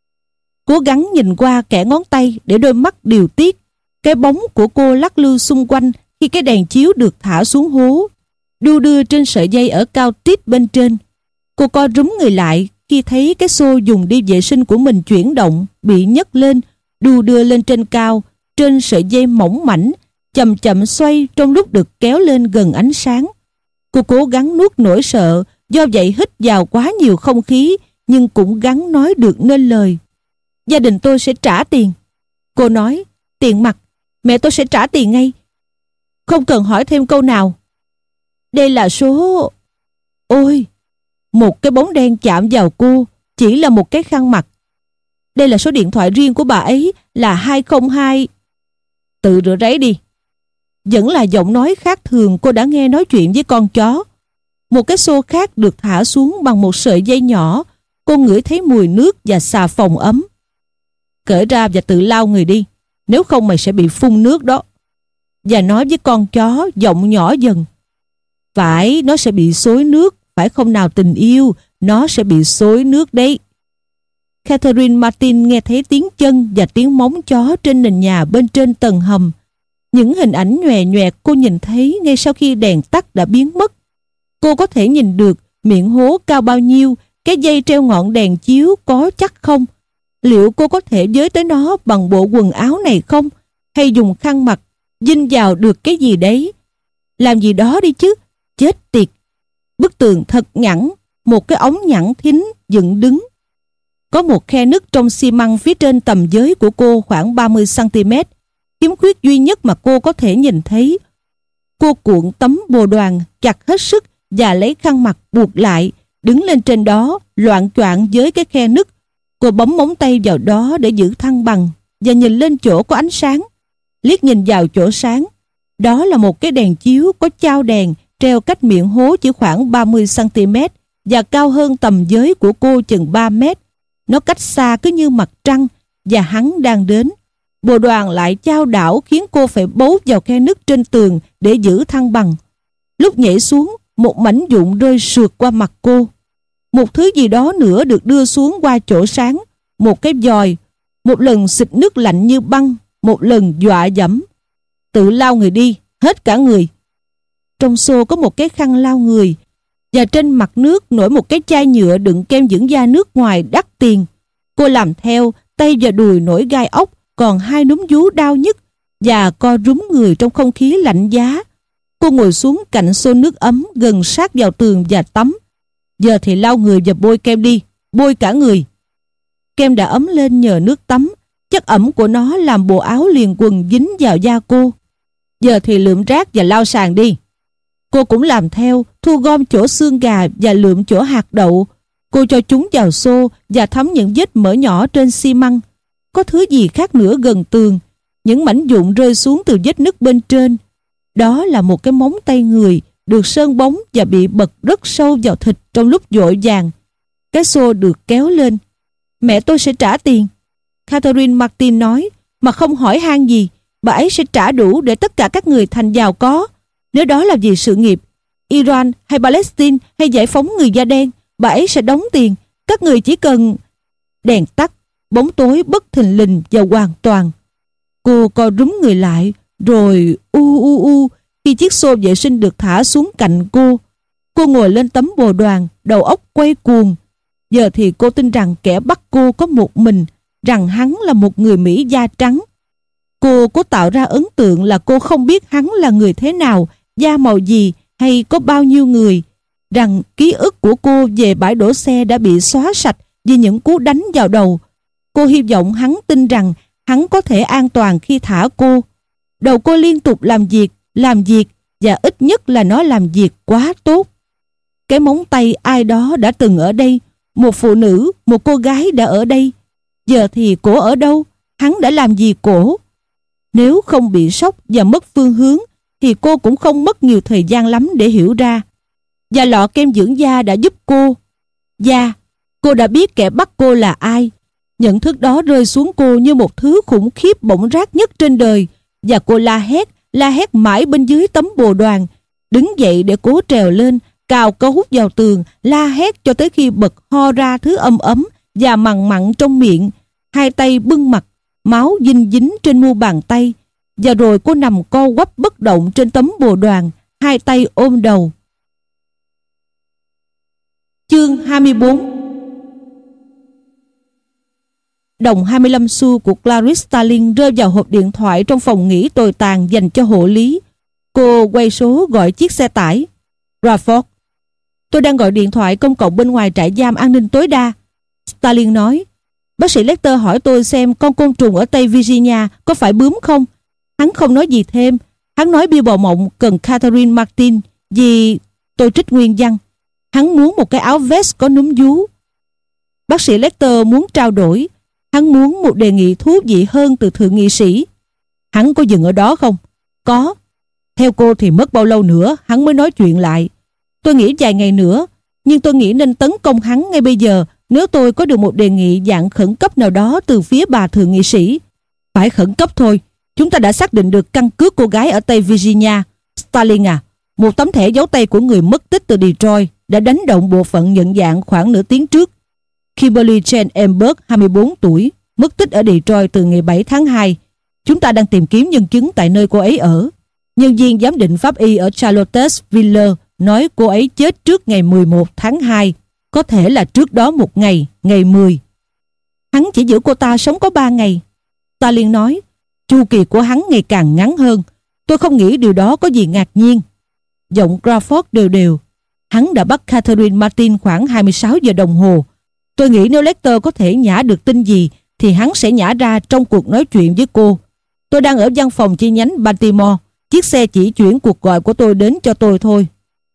Cố gắng nhìn qua kẽ ngón tay để đôi mắt điều tiết. Cái bóng của cô lắc lư xung quanh khi cái đèn chiếu được thả xuống hố, đu đưa trên sợi dây ở cao tít bên trên. Cô co rúm người lại khi thấy cái xô dùng đi vệ sinh của mình chuyển động, bị nhấc lên, đu đưa lên trên cao, trên sợi dây mỏng mảnh, chậm chậm xoay trong lúc được kéo lên gần ánh sáng. Cô cố gắng nuốt nỗi sợ, do vậy hít vào quá nhiều không khí, nhưng cũng gắng nói được nên lời. Gia đình tôi sẽ trả tiền. Cô nói, tiền mặt, mẹ tôi sẽ trả tiền ngay. Không cần hỏi thêm câu nào. Đây là số... Ôi, một cái bóng đen chạm vào cô, chỉ là một cái khăn mặt. Đây là số điện thoại riêng của bà ấy, là hai không hai. Tự rửa ráy đi. Vẫn là giọng nói khác thường cô đã nghe nói chuyện với con chó. Một cái xô khác được thả xuống bằng một sợi dây nhỏ. Cô ngửi thấy mùi nước và xà phòng ấm. Cởi ra và tự lau người đi, nếu không mày sẽ bị phun nước đó. Và nói với con chó giọng nhỏ dần. Phải, nó sẽ bị xối nước, phải không nào tình yêu, nó sẽ bị xối nước đấy. Catherine Martin nghe thấy tiếng chân và tiếng móng chó trên nền nhà bên trên tầng hầm. Những hình ảnh nhòe nhoẹt cô nhìn thấy ngay sau khi đèn tắt đã biến mất. Cô có thể nhìn được miệng hố cao bao nhiêu, cái dây treo ngọn đèn chiếu có chắc không? Liệu cô có thể với tới nó bằng bộ quần áo này không? Hay dùng khăn mặt dinh vào được cái gì đấy? Làm gì đó đi chứ, chết tiệt. Bức tường thật nhẵn, một cái ống nhẵn thính dựng đứng. Có một khe nứt trong xi măng phía trên tầm giới của cô khoảng ba mươi xăng ti mét, khiếm khuyết duy nhất mà cô có thể nhìn thấy. Cô cuộn tấm bồ đoàn chặt hết sức và lấy khăn mặt buộc lại, đứng lên trên đó, loạng choạng với cái khe nứt. Cô bấm móng tay vào đó để giữ thăng bằng và nhìn lên chỗ có ánh sáng. Liếc nhìn vào chỗ sáng, đó là một cái đèn chiếu có chao đèn treo cách miệng hố chỉ khoảng ba mươi xăng ti mét và cao hơn tầm giới của cô chừng ba mét. Nó cách xa cứ như mặt trăng và hắn đang đến. Bồ đoàn lại chao đảo khiến cô phải bấu vào khe nứt trên tường để giữ thăng bằng. Lúc nhảy xuống, một mảnh vụn rơi sượt qua mặt cô. Một thứ gì đó nữa được đưa xuống qua chỗ sáng. Một cái vòi, một lần xịt nước lạnh như băng, một lần dọa dẫm. Tự lau người đi, hết cả người. Trong xô có một cái khăn lau người, và trên mặt nước nổi một cái chai nhựa đựng kem dưỡng da nước ngoài đắt tiền. Cô làm theo, tay và đùi nổi gai ốc, còn hai núm vú đau nhức và co rúm người trong không khí lạnh giá. Cô ngồi xuống cạnh xô nước ấm gần sát vào tường và tắm. Giờ thì lau người và bôi kem đi, bôi cả người. Kem đã ấm lên nhờ nước tắm, chất ẩm của nó làm bộ áo liền quần dính vào da cô. Giờ thì lượm rác và lau sàn đi. Cô cũng làm theo, thu gom chỗ xương gà và lượm chỗ hạt đậu. Cô cho chúng vào xô và thấm những vết mỡ nhỏ trên xi măng. Có thứ gì khác nữa gần tường. Những mảnh vụn rơi xuống từ vết nứt bên trên. Đó là một cái móng tay người được sơn bóng và bị bật rất sâu vào thịt trong lúc vội vàng. Cái xô được kéo lên. Mẹ tôi sẽ trả tiền, Catherine Martin nói, mà không hỏi han gì. Bà ấy sẽ trả đủ để tất cả các người thành giàu có. Nếu đó là vì sự nghiệp Iran hay Palestine hay giải phóng người da đen, bà ấy sẽ đóng tiền. Các người chỉ cần... Đèn tắt, bóng tối bất thình lình và hoàn toàn. Cô co rúm người lại, rồi u u u khi chiếc xô vệ sinh được thả xuống cạnh cô. Cô ngồi lên tấm bồ đoàn, đầu óc quay cuồng. Giờ thì cô tin rằng kẻ bắt cô có một mình, rằng hắn là một người Mỹ da trắng. Cô cố tạo ra ấn tượng là cô không biết hắn là người thế nào, da màu gì hay có bao nhiêu người, rằng ký ức của cô về bãi đổ xe đã bị xóa sạch vì những cú đánh vào đầu. Cô hy vọng hắn tin rằng hắn có thể an toàn khi thả cô. Đầu cô liên tục làm việc, làm việc và ít nhất là nó làm việc quá tốt. Cái móng tay ai đó đã từng ở đây, một phụ nữ, một cô gái đã ở đây. Giờ thì cổ ở đâu? Hắn đã làm gì cổ? Nếu không bị sốc và mất phương hướng thì cô cũng không mất nhiều thời gian lắm để hiểu ra. Và lọ kem dưỡng da đã giúp cô. Da, cô đã biết kẻ bắt cô là ai. Nhận thức đó rơi xuống cô như một thứ khủng khiếp bỏng rát nhất trên đời, và cô la hét, la hét mãi bên dưới tấm bồ đoàn, đứng dậy để cố trèo lên, cào cấu vào tường, la hét cho tới khi bật ho ra thứ âm ấm và mằn mặn trong miệng, hai tay bưng mặt, máu dinh dính trên mu bàn tay, và rồi cô nằm co quắp bất động trên tấm bồ đoàn, hai tay ôm đầu. Chương hai mươi bốn. Đồng hai mươi lăm xu của Clarice Starling rơi vào hộp điện thoại trong phòng nghỉ tồi tàn dành cho hộ lý. Cô quay số gọi chiếc xe tải. Crawford: tôi đang gọi điện thoại công cộng bên ngoài trại giam an ninh tối đa. Starling nói: bác sĩ Lecter hỏi tôi xem con côn trùng ở Tây Virginia có phải bướm không. Hắn không nói gì thêm. Hắn nói Bill Bò Mộng cần Catherine Martin vì... Tôi trích nguyên văn. Hắn muốn một cái áo vest có núm vú. Bác sĩ Lecter muốn trao đổi. Hắn muốn một đề nghị thú vị hơn từ thượng nghị sĩ. Hắn có dừng ở đó không? Có. Theo cô thì mất bao lâu nữa hắn mới nói chuyện lại? Tôi nghĩ vài ngày nữa, nhưng tôi nghĩ nên tấn công hắn ngay bây giờ nếu tôi có được một đề nghị dạng khẩn cấp nào đó từ phía bà thượng nghị sĩ. Phải khẩn cấp thôi. Chúng ta đã xác định được căn cước cô gái ở Tây Virginia. Starling à, một tấm thẻ dấu tay của người mất tích từ Detroit đã đánh động bộ phận nhận dạng khoảng nửa tiếng trước. Kimberly Jane Emberg, hai mươi bốn tuổi, mất tích ở Detroit từ ngày bảy tháng hai. Chúng ta đang tìm kiếm nhân chứng tại nơi cô ấy ở. Nhân viên giám định pháp y ở Charlottesville nói cô ấy chết trước ngày mười một tháng hai, có thể là trước đó một ngày, ngày mười. Hắn chỉ giữ cô ta sống có ba ngày. Starling nói, chu kỳ của hắn ngày càng ngắn hơn. Tôi không nghĩ điều đó có gì ngạc nhiên. Giọng Crawford đều đều. Hắn đã bắt Catherine Martin khoảng hai mươi sáu giờ đồng hồ. Tôi nghĩ nếu Lecter có thể nhả được tin gì thì hắn sẽ nhả ra trong cuộc nói chuyện với cô. Tôi đang ở văn phòng chi nhánh Baltimore. Chiếc xe chỉ chuyển cuộc gọi của tôi đến cho tôi thôi.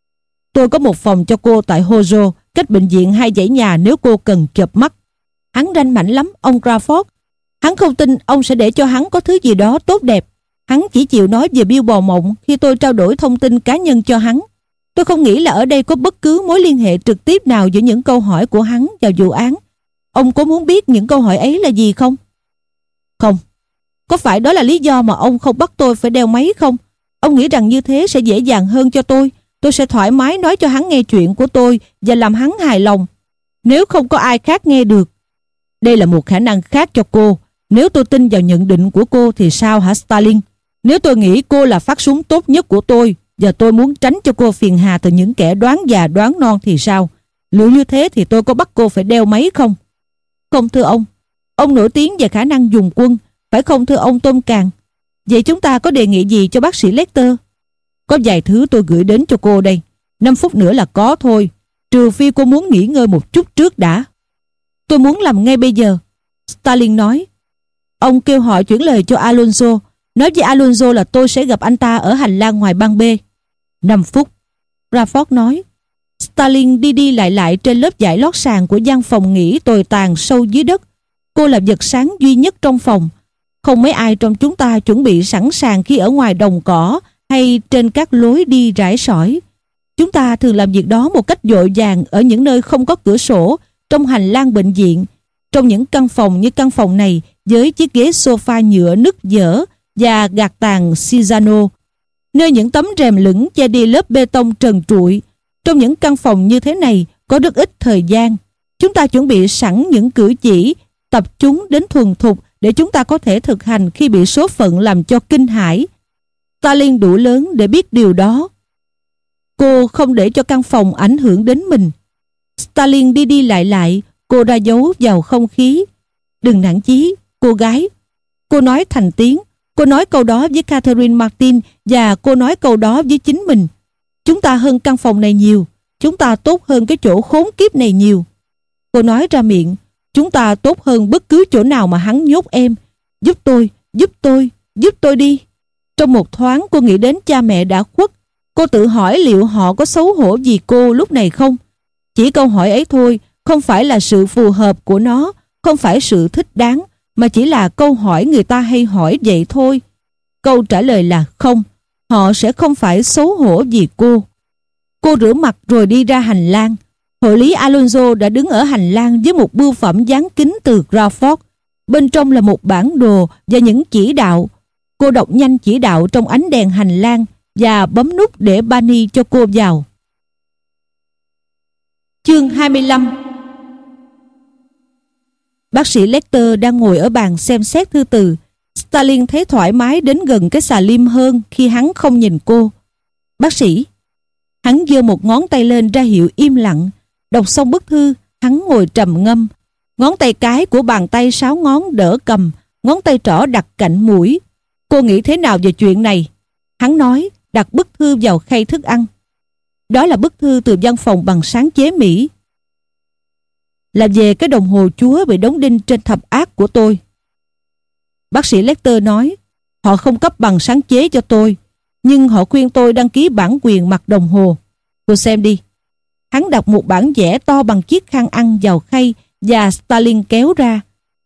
Tôi có một phòng cho cô tại Hojo, cách bệnh viện hai dãy nhà nếu cô cần chợp mắt. Hắn ranh mãnh lắm, ông Crawford. Hắn không tin ông sẽ để cho hắn có thứ gì đó tốt đẹp. Hắn chỉ chịu nói về Bill Bò Mộng khi tôi trao đổi thông tin cá nhân cho hắn. Tôi không nghĩ là ở đây có bất cứ mối liên hệ trực tiếp nào giữa những câu hỏi của hắn và vụ án. Ông có muốn biết những câu hỏi ấy là gì không? Không. Có phải đó là lý do mà ông không bắt tôi phải đeo máy không? Ông nghĩ rằng như thế sẽ dễ dàng hơn cho tôi. Tôi sẽ thoải mái nói cho hắn nghe chuyện của tôi và làm hắn hài lòng. Nếu không có ai khác nghe được. Đây là một khả năng khác cho cô. Nếu tôi tin vào nhận định của cô thì sao hả Starling? Nếu tôi nghĩ cô là phát súng tốt nhất của tôi và tôi muốn tránh cho cô phiền hà từ những kẻ đoán già đoán non thì sao? Liệu như thế thì tôi có bắt cô phải đeo máy không? Không thưa ông. Ông nổi tiếng về khả năng dùng quân, phải không thưa ông Tom Càng? Vậy chúng ta có đề nghị gì cho bác sĩ Lecter? Có vài thứ tôi gửi đến cho cô đây. Năm phút nữa là có thôi. Trừ phi cô muốn nghỉ ngơi một chút trước đã. Tôi muốn làm ngay bây giờ. Starling nói. Ông kêu họ chuyển lời cho Alonso. Nói với Alonso là tôi sẽ gặp anh ta ở hành lang ngoài ban B. Năm phút. Crawford nói. Starling đi đi lại lại trên lớp vải lót sàn của gian phòng nghỉ tồi tàn sâu dưới đất. Cô là vật sáng duy nhất trong phòng. Không mấy ai trong chúng ta chuẩn bị sẵn sàng khi ở ngoài đồng cỏ hay trên các lối đi rải sỏi. Chúng ta thường làm việc đó một cách vội vàng ở những nơi không có cửa sổ, trong hành lang bệnh viện, trong những căn phòng như căn phòng này với chiếc ghế sofa nhựa nứt dở và gạt tàn Cizano, nơi những tấm rèm lửng che đi lớp bê tông trần trụi. Trong những căn phòng như thế này có rất ít thời gian. Chúng ta chuẩn bị sẵn những cử chỉ, tập chúng đến thuần thục để chúng ta có thể thực hành khi bị số phận làm cho kinh hãi. Starling đủ lớn để biết điều đó. Cô không để cho căn phòng ảnh hưởng đến mình. Starling đi đi lại lại, cô ra dấu vào không khí. Đừng nản chí, cô gái. Cô nói thành tiếng. Cô nói câu đó với Catherine Martin và cô nói câu đó với chính mình. Chúng ta hơn căn phòng này nhiều. Chúng ta tốt hơn cái chỗ khốn kiếp này nhiều. Cô nói ra miệng. Chúng ta tốt hơn bất cứ chỗ nào mà hắn nhốt em. Giúp tôi, giúp tôi, giúp tôi đi. Trong một thoáng cô nghĩ đến cha mẹ đã khuất. Cô tự hỏi liệu họ có xấu hổ vì cô lúc này không? Chỉ câu hỏi ấy thôi, không phải là sự phù hợp của nó, không phải sự thích đáng, mà chỉ là câu hỏi người ta hay hỏi vậy thôi. Câu trả lời là không, họ sẽ không phải xấu hổ vì cô. Cô rửa mặt rồi đi ra hành lang. Hộ lý Alonso đã đứng ở hành lang với một bưu phẩm dán kính từ Crawford. Bên trong là một bản đồ và những chỉ đạo. Cô đọc nhanh chỉ đạo trong ánh đèn hành lang và bấm nút để Barney cho cô vào. Chương hai mươi lăm. Bác sĩ Lecter đang ngồi ở bàn xem xét thư từ. Stalin thấy thoải mái đến gần cái xà lim hơn khi hắn không nhìn cô. Bác sĩ. Hắn giơ một ngón tay lên ra hiệu im lặng. Đọc xong bức thư, hắn ngồi trầm ngâm. Ngón tay cái của bàn tay sáu ngón đỡ cầm, ngón tay trỏ đặt cạnh mũi. Cô nghĩ thế nào về chuyện này? Hắn nói, đặt bức thư vào khay thức ăn. Đó là bức thư từ văn phòng bằng sáng chế Mỹ. Là về cái đồng hồ chúa bị đóng đinh trên thập ác của tôi. Bác sĩ Lecter nói, họ không cấp bằng sáng chế cho tôi, nhưng họ khuyên tôi đăng ký bản quyền mặt đồng hồ. Cô xem đi. Hắn đặt một bản vẽ to bằng chiếc khăn ăn vào khay và Stalin kéo ra.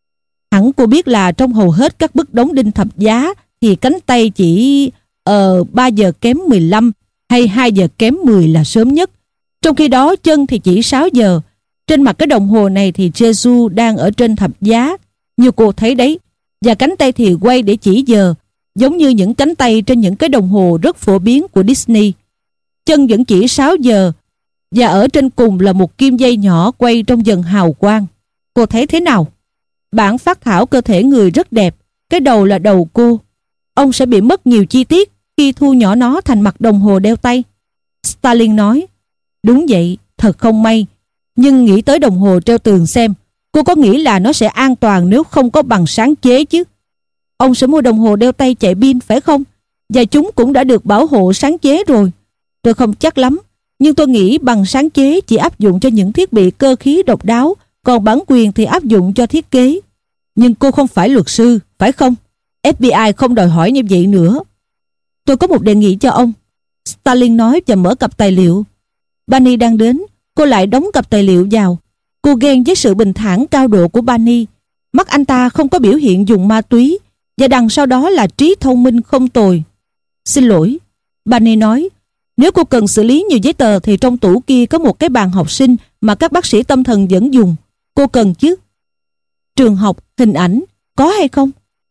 Hẳn cô biết là trong hầu hết các bức đóng đinh thập giá thì cánh tay chỉ uh, ba giờ kém mười lăm hay hai giờ kém mười là sớm nhất. Trong khi đó chân thì chỉ sáu giờ. Trên mặt cái đồng hồ này thì Jesus đang ở trên thập giá, như cô thấy đấy. Và cánh tay thì quay để chỉ giờ, giống như những cánh tay trên những cái đồng hồ rất phổ biến của Disney. Chân vẫn chỉ sáu giờ, và ở trên cùng là một kim dây nhỏ quay trong dần hào quang. Cô thấy thế nào? Bản phác thảo cơ thể người rất đẹp. Cái đầu là đầu cô. Ông sẽ bị mất nhiều chi tiết khi thu nhỏ nó thành mặt đồng hồ đeo tay. Stalin nói, đúng vậy, thật không may. Nhưng nghĩ tới đồng hồ treo tường xem, cô có nghĩ là nó sẽ an toàn nếu không có bằng sáng chế chứ? Ông sẽ mua đồng hồ đeo tay chạy pin phải không? Và chúng cũng đã được bảo hộ sáng chế rồi. Tôi không chắc lắm, nhưng tôi nghĩ bằng sáng chế chỉ áp dụng cho những thiết bị cơ khí độc đáo, còn bản quyền thì áp dụng cho thiết kế. Nhưng cô không phải luật sư, phải không? ép bê i không đòi hỏi như vậy nữa. Tôi có một đề nghị cho ông, Stalin nói và mở cặp tài liệu. Barney đang đến, cô lại đóng cặp tài liệu vào. Cô ghen với sự bình thản cao độ của Barney. Mắt anh ta không có biểu hiện dùng ma túy, và đằng sau đó là trí thông minh không tồi. Xin lỗi, Barney nói, nếu cô cần xử lý nhiều giấy tờ thì trong tủ kia có một cái bàn học sinh mà các bác sĩ tâm thần vẫn dùng. Cô cần chứ? Trường học, hình ảnh, có hay không?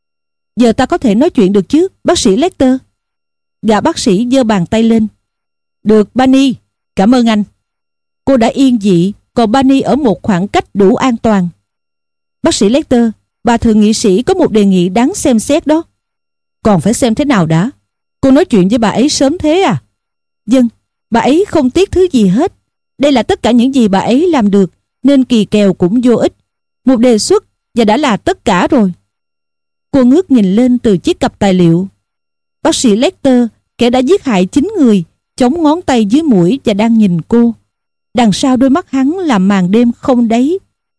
Giờ ta có thể nói chuyện được chứ, bác sĩ Lecter? Gã bác sĩ giơ bàn tay lên. Được, Barney, cảm ơn anh. Cô đã yên dị, còn Barney ở một khoảng cách đủ an toàn. Bác sĩ Lecter, bà thượng nghị sĩ có một đề nghị đáng xem xét đó. Còn phải xem thế nào đã? Cô nói chuyện với bà ấy sớm thế à? Vâng, bà ấy không tiếc thứ gì hết. Đây là tất cả những gì bà ấy làm được, nên kỳ kèo cũng vô ích. Một đề xuất và đã là tất cả rồi. Cô ngước nhìn lên từ chiếc cặp tài liệu. Bác sĩ Lecter, kẻ đã giết hại chín người, chống ngón tay dưới mũi và đang nhìn cô. Đằng sau đôi mắt hắn là màn đêm không đáy.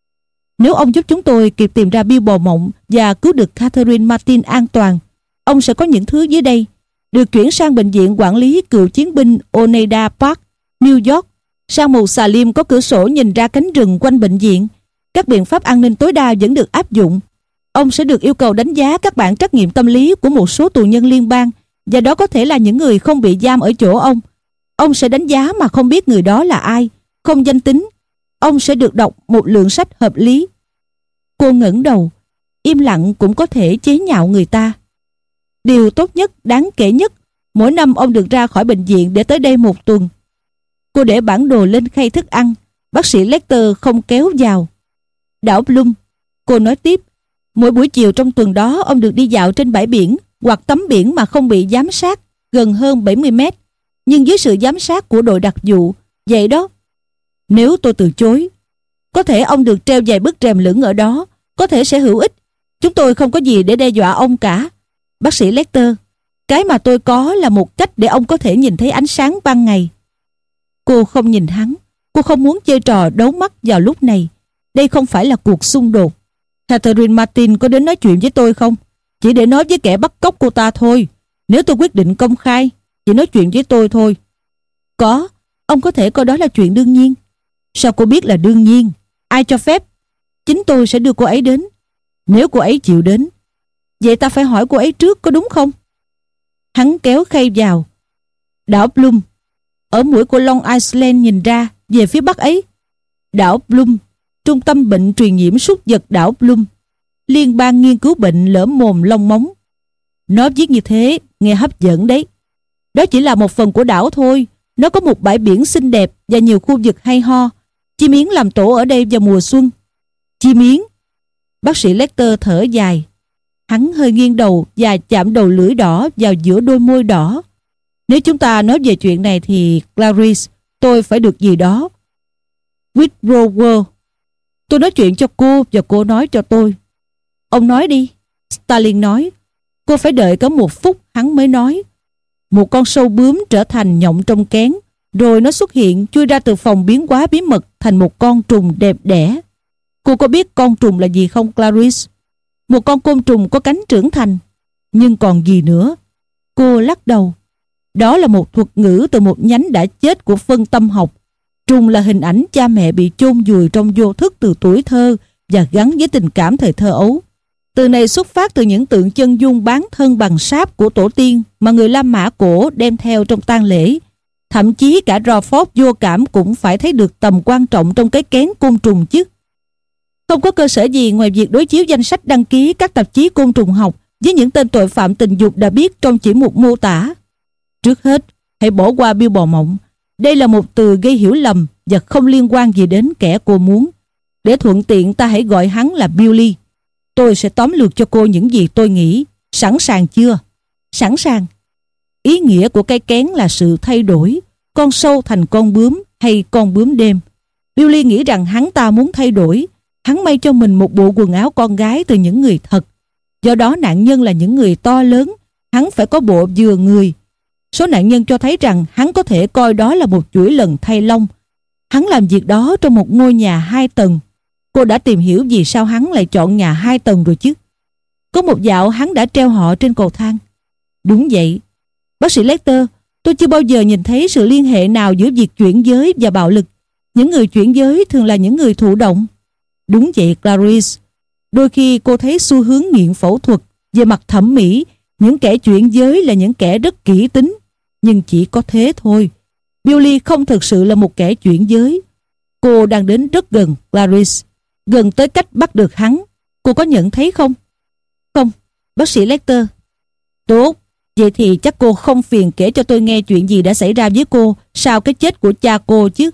Nếu ông giúp chúng tôi kịp tìm ra Bill bò mộng và cứu được Catherine Martin an toàn, ông sẽ có những thứ dưới đây: được chuyển sang bệnh viện quản lý cựu chiến binh Oneida Park, New York, sang một xà lim có cửa sổ nhìn ra cánh rừng quanh bệnh viện. Các biện pháp an ninh tối đa vẫn được áp dụng. Ông sẽ được yêu cầu đánh giá các bản trắc nghiệm tâm lý của một số tù nhân liên bang, và đó có thể là những người không bị giam ở chỗ ông. Ông sẽ đánh giá mà không biết người đó là ai, không danh tính. Ông sẽ được đọc một lượng sách hợp lý. Cô ngẩng đầu. Im lặng cũng có thể chế nhạo người ta. Điều tốt nhất, đáng kể nhất, mỗi năm ông được ra khỏi bệnh viện để tới đây một tuần. Cô để bản đồ lên khay thức ăn. Bác sĩ Lecter không kéo vào. Đảo Bloom, cô nói tiếp, mỗi buổi chiều trong tuần đó ông được đi dạo trên bãi biển hoặc tắm biển mà không bị giám sát, gần hơn bảy mươi mét, nhưng dưới sự giám sát của đội đặc vụ. Vậy đó. Nếu tôi từ chối, có thể ông được treo vài bức rèm lửng ở đó, có thể sẽ hữu ích. Chúng tôi không có gì để đe dọa ông cả. Bác sĩ Lecter, cái mà tôi có là một cách để ông có thể nhìn thấy ánh sáng ban ngày. Cô không nhìn hắn. Cô không muốn chơi trò đấu mắt vào lúc này. Đây không phải là cuộc xung đột. Catherine Martin có đến nói chuyện với tôi không? Chỉ để nói với kẻ bắt cóc cô ta thôi. Nếu tôi quyết định công khai, chỉ nói chuyện với tôi thôi. Có, ông có thể coi đó là chuyện đương nhiên. Sao cô biết là đương nhiên? Ai cho phép? Chính tôi sẽ đưa cô ấy đến. Nếu cô ấy chịu đến. Vậy ta phải hỏi cô ấy trước, có đúng không? Hắn kéo khay vào. Đảo Bloom, ở mũi của Long Island nhìn ra về phía bắc ấy. Đảo Bloom, Trung tâm bệnh truyền nhiễm súc vật đảo Bloom, Liên bang nghiên cứu bệnh lở mồm long móng. Nó viết như thế, nghe hấp dẫn đấy. Đó chỉ là một phần của đảo thôi. Nó có một bãi biển xinh đẹp và nhiều khu vực hay ho. Chim yến làm tổ ở đây vào mùa xuân. Chim yến? Bác sĩ Lecter thở dài. Hắn hơi nghiêng đầu và chạm đầu lưỡi đỏ vào giữa đôi môi đỏ. Nếu chúng ta nói về chuyện này thì Clarice, tôi phải được gì đó. Withrower, tôi nói chuyện cho cô và cô nói cho tôi. Ông nói đi. Stalin nói. Cô phải đợi có một phút hắn mới nói. Một con sâu bướm trở thành nhộng trong kén, rồi nó xuất hiện chui ra từ phòng biến hóa bí mật thành một con trùng đẹp đẽ. Cô có biết con trùng là gì không, Clarice? Một con côn trùng có cánh trưởng thành. Nhưng còn gì nữa? Cô lắc đầu. Đó là một thuật ngữ từ một nhánh đã chết của phân tâm học. Trùng là hình ảnh cha mẹ bị chôn vùi trong vô thức từ tuổi thơ và gắn với tình cảm thời thơ ấu. Từ này xuất phát từ những tượng chân dung bán thân bằng sáp của tổ tiên mà người La Mã cổ đem theo trong tang lễ. Thậm chí cả Crawford vô cảm cũng phải thấy được tầm quan trọng trong cái kén côn trùng chứ. Không có cơ sở gì ngoài việc đối chiếu danh sách đăng ký các tạp chí côn trùng học với những tên tội phạm tình dục đã biết trong chỉ mục mô tả. Trước hết, hãy bỏ qua Bill bò mộng. Đây là một từ gây hiểu lầm và không liên quan gì đến kẻ cô muốn. Để thuận tiện ta hãy gọi hắn là Billy. Tôi sẽ tóm lược cho cô những gì tôi nghĩ. Sẵn sàng chưa? Sẵn sàng. Ý nghĩa của cái kén là sự thay đổi. Con sâu thành con bướm hay con bướm đêm. Billy nghĩ rằng hắn ta muốn thay đổi. Hắn may cho mình một bộ quần áo con gái từ những người thật. Do đó nạn nhân là những người to lớn. Hắn phải có bộ vừa người. Số nạn nhân cho thấy rằng hắn có thể coi đó là một chuỗi lần thay lông. Hắn làm việc đó trong một ngôi nhà hai tầng. Cô đã tìm hiểu vì sao hắn lại chọn nhà hai tầng rồi chứ. Có một dạo hắn đã treo họ trên cầu thang. Đúng vậy. Bác sĩ Lecter, tôi chưa bao giờ nhìn thấy sự liên hệ nào giữa việc chuyển giới và bạo lực. Những người chuyển giới thường là những người thụ động. Đúng vậy, Clarice. Đôi khi cô thấy xu hướng nghiện phẫu thuật. Về mặt thẩm mỹ, những kẻ chuyển giới là những kẻ rất kỹ tính. Nhưng chỉ có thế thôi. Billy không thực sự là một kẻ chuyển giới. Cô đang đến rất gần, Clarice. Gần tới cách bắt được hắn. Cô có nhận thấy không? Không, bác sĩ Lecter. Tốt, vậy thì chắc cô không phiền kể cho tôi nghe chuyện gì đã xảy ra với cô sau cái chết của cha cô chứ.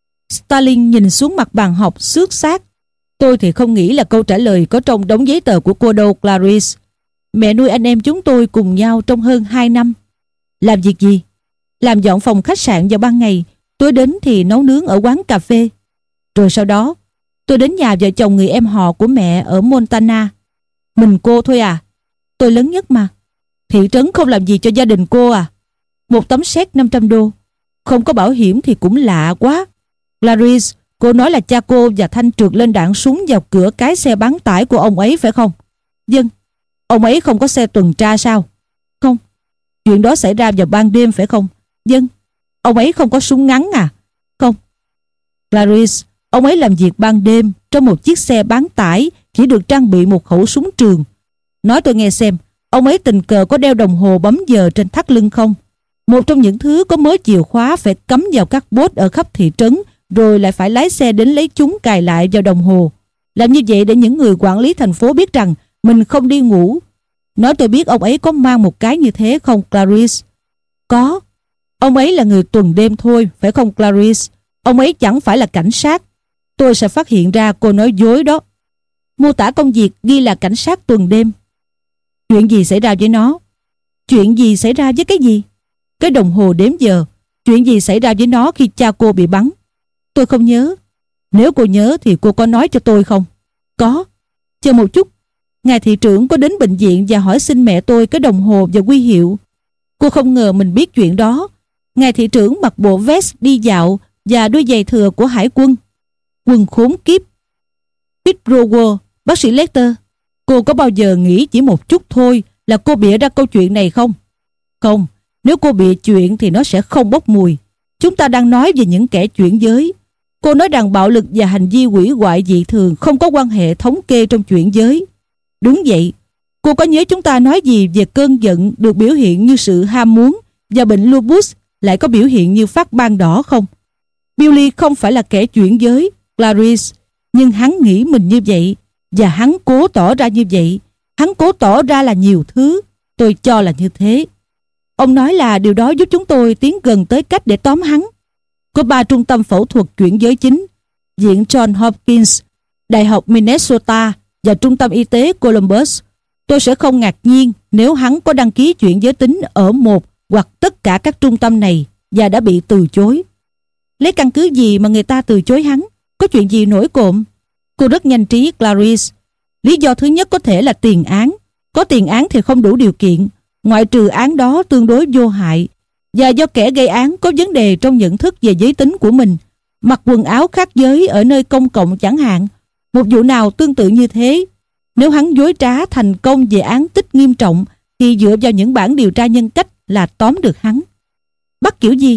Stalin nhìn xuống mặt bàn học xước xác. Tôi thì không nghĩ là câu trả lời có trong đống giấy tờ của cô đâu, Clarice. Mẹ nuôi anh em chúng tôi cùng nhau trong hơn hai năm. Làm việc gì? Làm dọn phòng khách sạn vào ban ngày. Tối đến thì nấu nướng ở quán cà phê. Rồi sau đó tôi đến nhà vợ chồng người em họ của mẹ ở Montana. Mình cô thôi à? Tôi lớn nhất mà. Thị trấn không làm gì cho gia đình cô à? Một tấm séc năm trăm đô. Không có bảo hiểm thì cũng lạ quá. Clarice, cô nói là cha cô và Thanh trượt lên đạn súng vào cửa cái xe bán tải của ông ấy phải không? Vâng. Ông ấy không có xe tuần tra sao? Không. Chuyện đó xảy ra vào ban đêm phải không? Vâng. Ông ấy không có súng ngắn à? Không. Clarice, ông ấy làm việc ban đêm trong một chiếc xe bán tải chỉ được trang bị một khẩu súng trường. Nói tôi nghe xem, ông ấy tình cờ có đeo đồng hồ bấm giờ trên thắt lưng không? Một trong những thứ có mớ chìa khóa phải cắm vào các bốt ở khắp thị trấn, rồi lại phải lái xe đến lấy chúng cài lại vào đồng hồ. Làm như vậy để những người quản lý thành phố biết rằng mình không đi ngủ. Nói tôi biết ông ấy có mang một cái như thế không, Clarice? Có. Ông ấy là người tuần đêm thôi, phải không, Clarice? Ông ấy chẳng phải là cảnh sát. Tôi sẽ phát hiện ra cô nói dối đó. Mô tả công việc ghi là cảnh sát tuần đêm. Chuyện gì xảy ra với nó? Chuyện gì xảy ra với cái gì? Cái đồng hồ đếm giờ. Chuyện gì xảy ra với nó khi cha cô bị bắn? Tôi không nhớ. Nếu cô nhớ thì cô có nói cho tôi không? Có. Chờ một chút. Ngài thị trưởng có đến bệnh viện và hỏi xin mẹ tôi cái đồng hồ và huy hiệu. Cô không ngờ mình biết chuyện đó. Ngài thị trưởng mặc bộ vest đi dạo và đôi giày thừa của hải quân. Quần khốn kiếp. Withrower, bác sĩ Lecter, cô có bao giờ nghĩ chỉ một chút thôi là cô bịa ra câu chuyện này không? Không, nếu cô bịa chuyện thì nó sẽ không bốc mùi. Chúng ta đang nói về những kẻ chuyển giới. Cô nói rằng bạo lực và hành vi hủy hoại dị thường không có quan hệ thống kê trong chuyển giới. Đúng vậy. Cô có nhớ chúng ta nói gì về cơn giận được biểu hiện như sự ham muốn và bệnh lupus lại có biểu hiện như phát ban đỏ không? Billy không phải là kẻ chuyển giới. Clarice, nhưng hắn nghĩ mình như vậy, và hắn cố tỏ ra như vậy. Hắn cố tỏ ra là nhiều thứ. Tôi cho là như thế. Ông nói là điều đó giúp chúng tôi tiến gần tới cách để tóm hắn. Có ba trung tâm phẫu thuật chuyển giới chính: Viện John Hopkins, Đại học Minnesota và Trung tâm Y tế Columbus. Tôi sẽ không ngạc nhiên nếu hắn có đăng ký chuyển giới tính ở một hoặc tất cả các trung tâm này và đã bị từ chối. Lấy căn cứ gì mà người ta từ chối hắn? Có chuyện gì nổi cộm? Cô rất nhanh trí, Clarice. Lý do thứ nhất có thể là tiền án. Có tiền án thì không đủ điều kiện. Ngoại trừ án đó tương đối vô hại, và do kẻ gây án có vấn đề trong nhận thức về giới tính của mình. Mặc quần áo khác giới ở nơi công cộng chẳng hạn. Một vụ nào tương tự như thế. Nếu hắn dối trá thành công về án tích nghiêm trọng thì dựa vào những bản điều tra nhân cách là tóm được hắn. Bắt kiểu gì?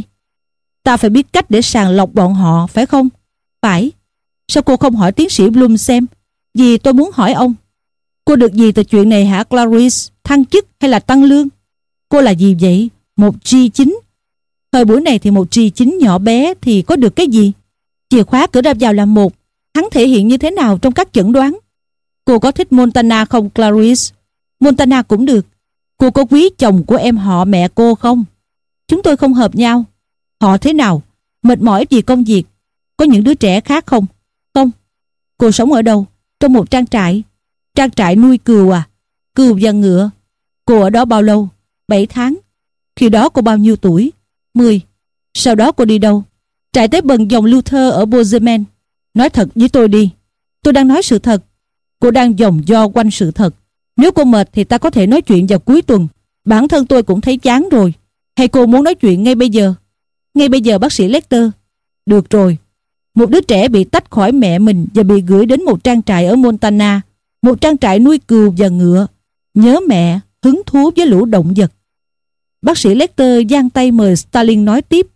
Ta phải biết cách để sàng lọc bọn họ, phải không? Phải. Sao cô không hỏi tiến sĩ Bloom xem? Vì tôi muốn hỏi ông. Cô được gì từ chuyện này hả Clarice? Thăng chức hay là tăng lương? Cô là gì vậy? Một G chín. Thời buổi này thì một G chín nhỏ bé thì có được cái gì? Chìa khóa cửa ra vào là một. Hắn thể hiện như thế nào trong các chẩn đoán? Cô có thích Montana không Clarice? Montana cũng được. Cô có quý chồng của em họ mẹ cô không? Chúng tôi không hợp nhau. Họ thế nào? Mệt mỏi vì công việc. Có những đứa trẻ khác không? Không. Cô sống ở đâu? Trong một trang trại. Trang trại nuôi cừu à? Cừu và ngựa. Cô ở đó bao lâu? Bảy tháng. Khi đó cô bao nhiêu tuổi? Mười. Sau đó cô đi đâu? Trại tế bần dòng Luther ở Bozeman. Nói thật với tôi đi. Tôi đang nói sự thật. Cô đang vòng vo quanh sự thật. Nếu cô mệt thì ta có thể nói chuyện vào cuối tuần. Bản thân tôi cũng thấy chán rồi. Hay cô muốn nói chuyện ngay bây giờ? Ngay bây giờ bác sĩ Lecter. Được rồi. Một đứa trẻ bị tách khỏi mẹ mình và bị gửi đến một trang trại ở Montana. Một trang trại nuôi cừu và ngựa. Nhớ mẹ, hứng thú với lũ động vật. Bác sĩ Lecter giang tay mời Starling nói tiếp.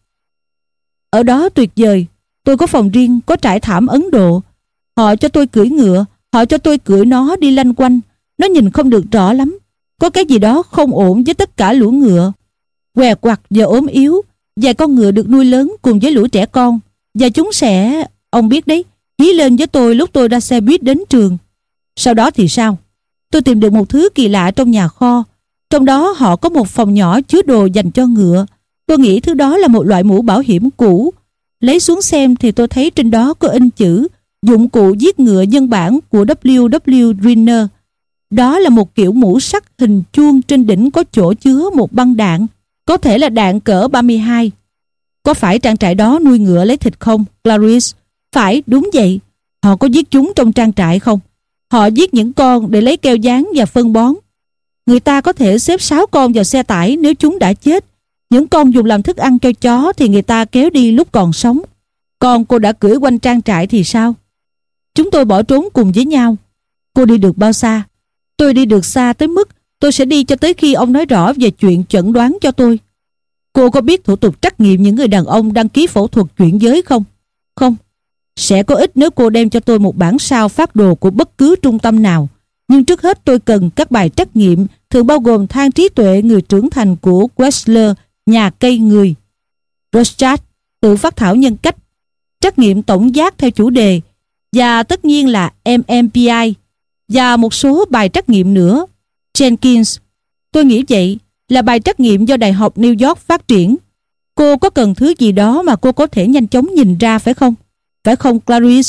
Ở đó tuyệt vời. Tôi có phòng riêng, có trải thảm Ấn Độ. Họ cho tôi cưỡi ngựa. Họ cho tôi cưỡi nó đi lanh quanh. Nó nhìn không được rõ lắm. Có cái gì đó không ổn với tất cả lũ ngựa. Què quặt và ốm yếu. Vài con ngựa được nuôi lớn cùng với lũ trẻ con. Và chúng sẽ, ông biết đấy, hí lên với tôi lúc tôi ra xe buýt đến trường. Sau đó thì sao? Tôi tìm được một thứ kỳ lạ trong nhà kho. Trong đó họ có một phòng nhỏ chứa đồ dành cho ngựa. Tôi nghĩ thứ đó là một loại mũ bảo hiểm cũ. Lấy xuống xem thì tôi thấy trên đó có in chữ dụng cụ giết ngựa nhân bản của W W Greener. Đó là một kiểu mũ sắt hình chuông, trên đỉnh có chỗ chứa một băng đạn, có thể là đạn cỡ ba mươi hai. Có phải trang trại đó nuôi ngựa lấy thịt không, Clarice? Phải, đúng vậy. Họ có giết chúng trong trang trại không? Họ giết những con để lấy keo dán và phân bón. Người ta có thể xếp sáu con vào xe tải nếu chúng đã chết. Những con dùng làm thức ăn cho chó thì người ta kéo đi lúc còn sống. Còn cô đã cưỡi quanh trang trại thì sao? Chúng tôi bỏ trốn cùng với nhau. Cô đi được bao xa? Tôi đi được xa tới mức tôi sẽ đi cho tới khi ông nói rõ về chuyện chẩn đoán cho tôi. Cô có biết thủ tục trắc nghiệm những người đàn ông đăng ký phẫu thuật chuyển giới không? Không. Sẽ có ích nếu cô đem cho tôi một bản sao phác đồ của bất cứ trung tâm nào. Nhưng trước hết tôi cần các bài trắc nghiệm, thường bao gồm thang trí tuệ người trưởng thành của Wechsler, nhà cây người. Rorschach, tự phát thảo nhân cách, trắc nghiệm tổng giác theo chủ đề, và tất nhiên là M M P I, và một số bài trắc nghiệm nữa. Jenkins, tôi nghĩ vậy, là bài trắc nghiệm do Đại học New York phát triển. Cô có cần thứ gì đó mà cô có thể nhanh chóng nhìn ra phải không? Phải không Clarice?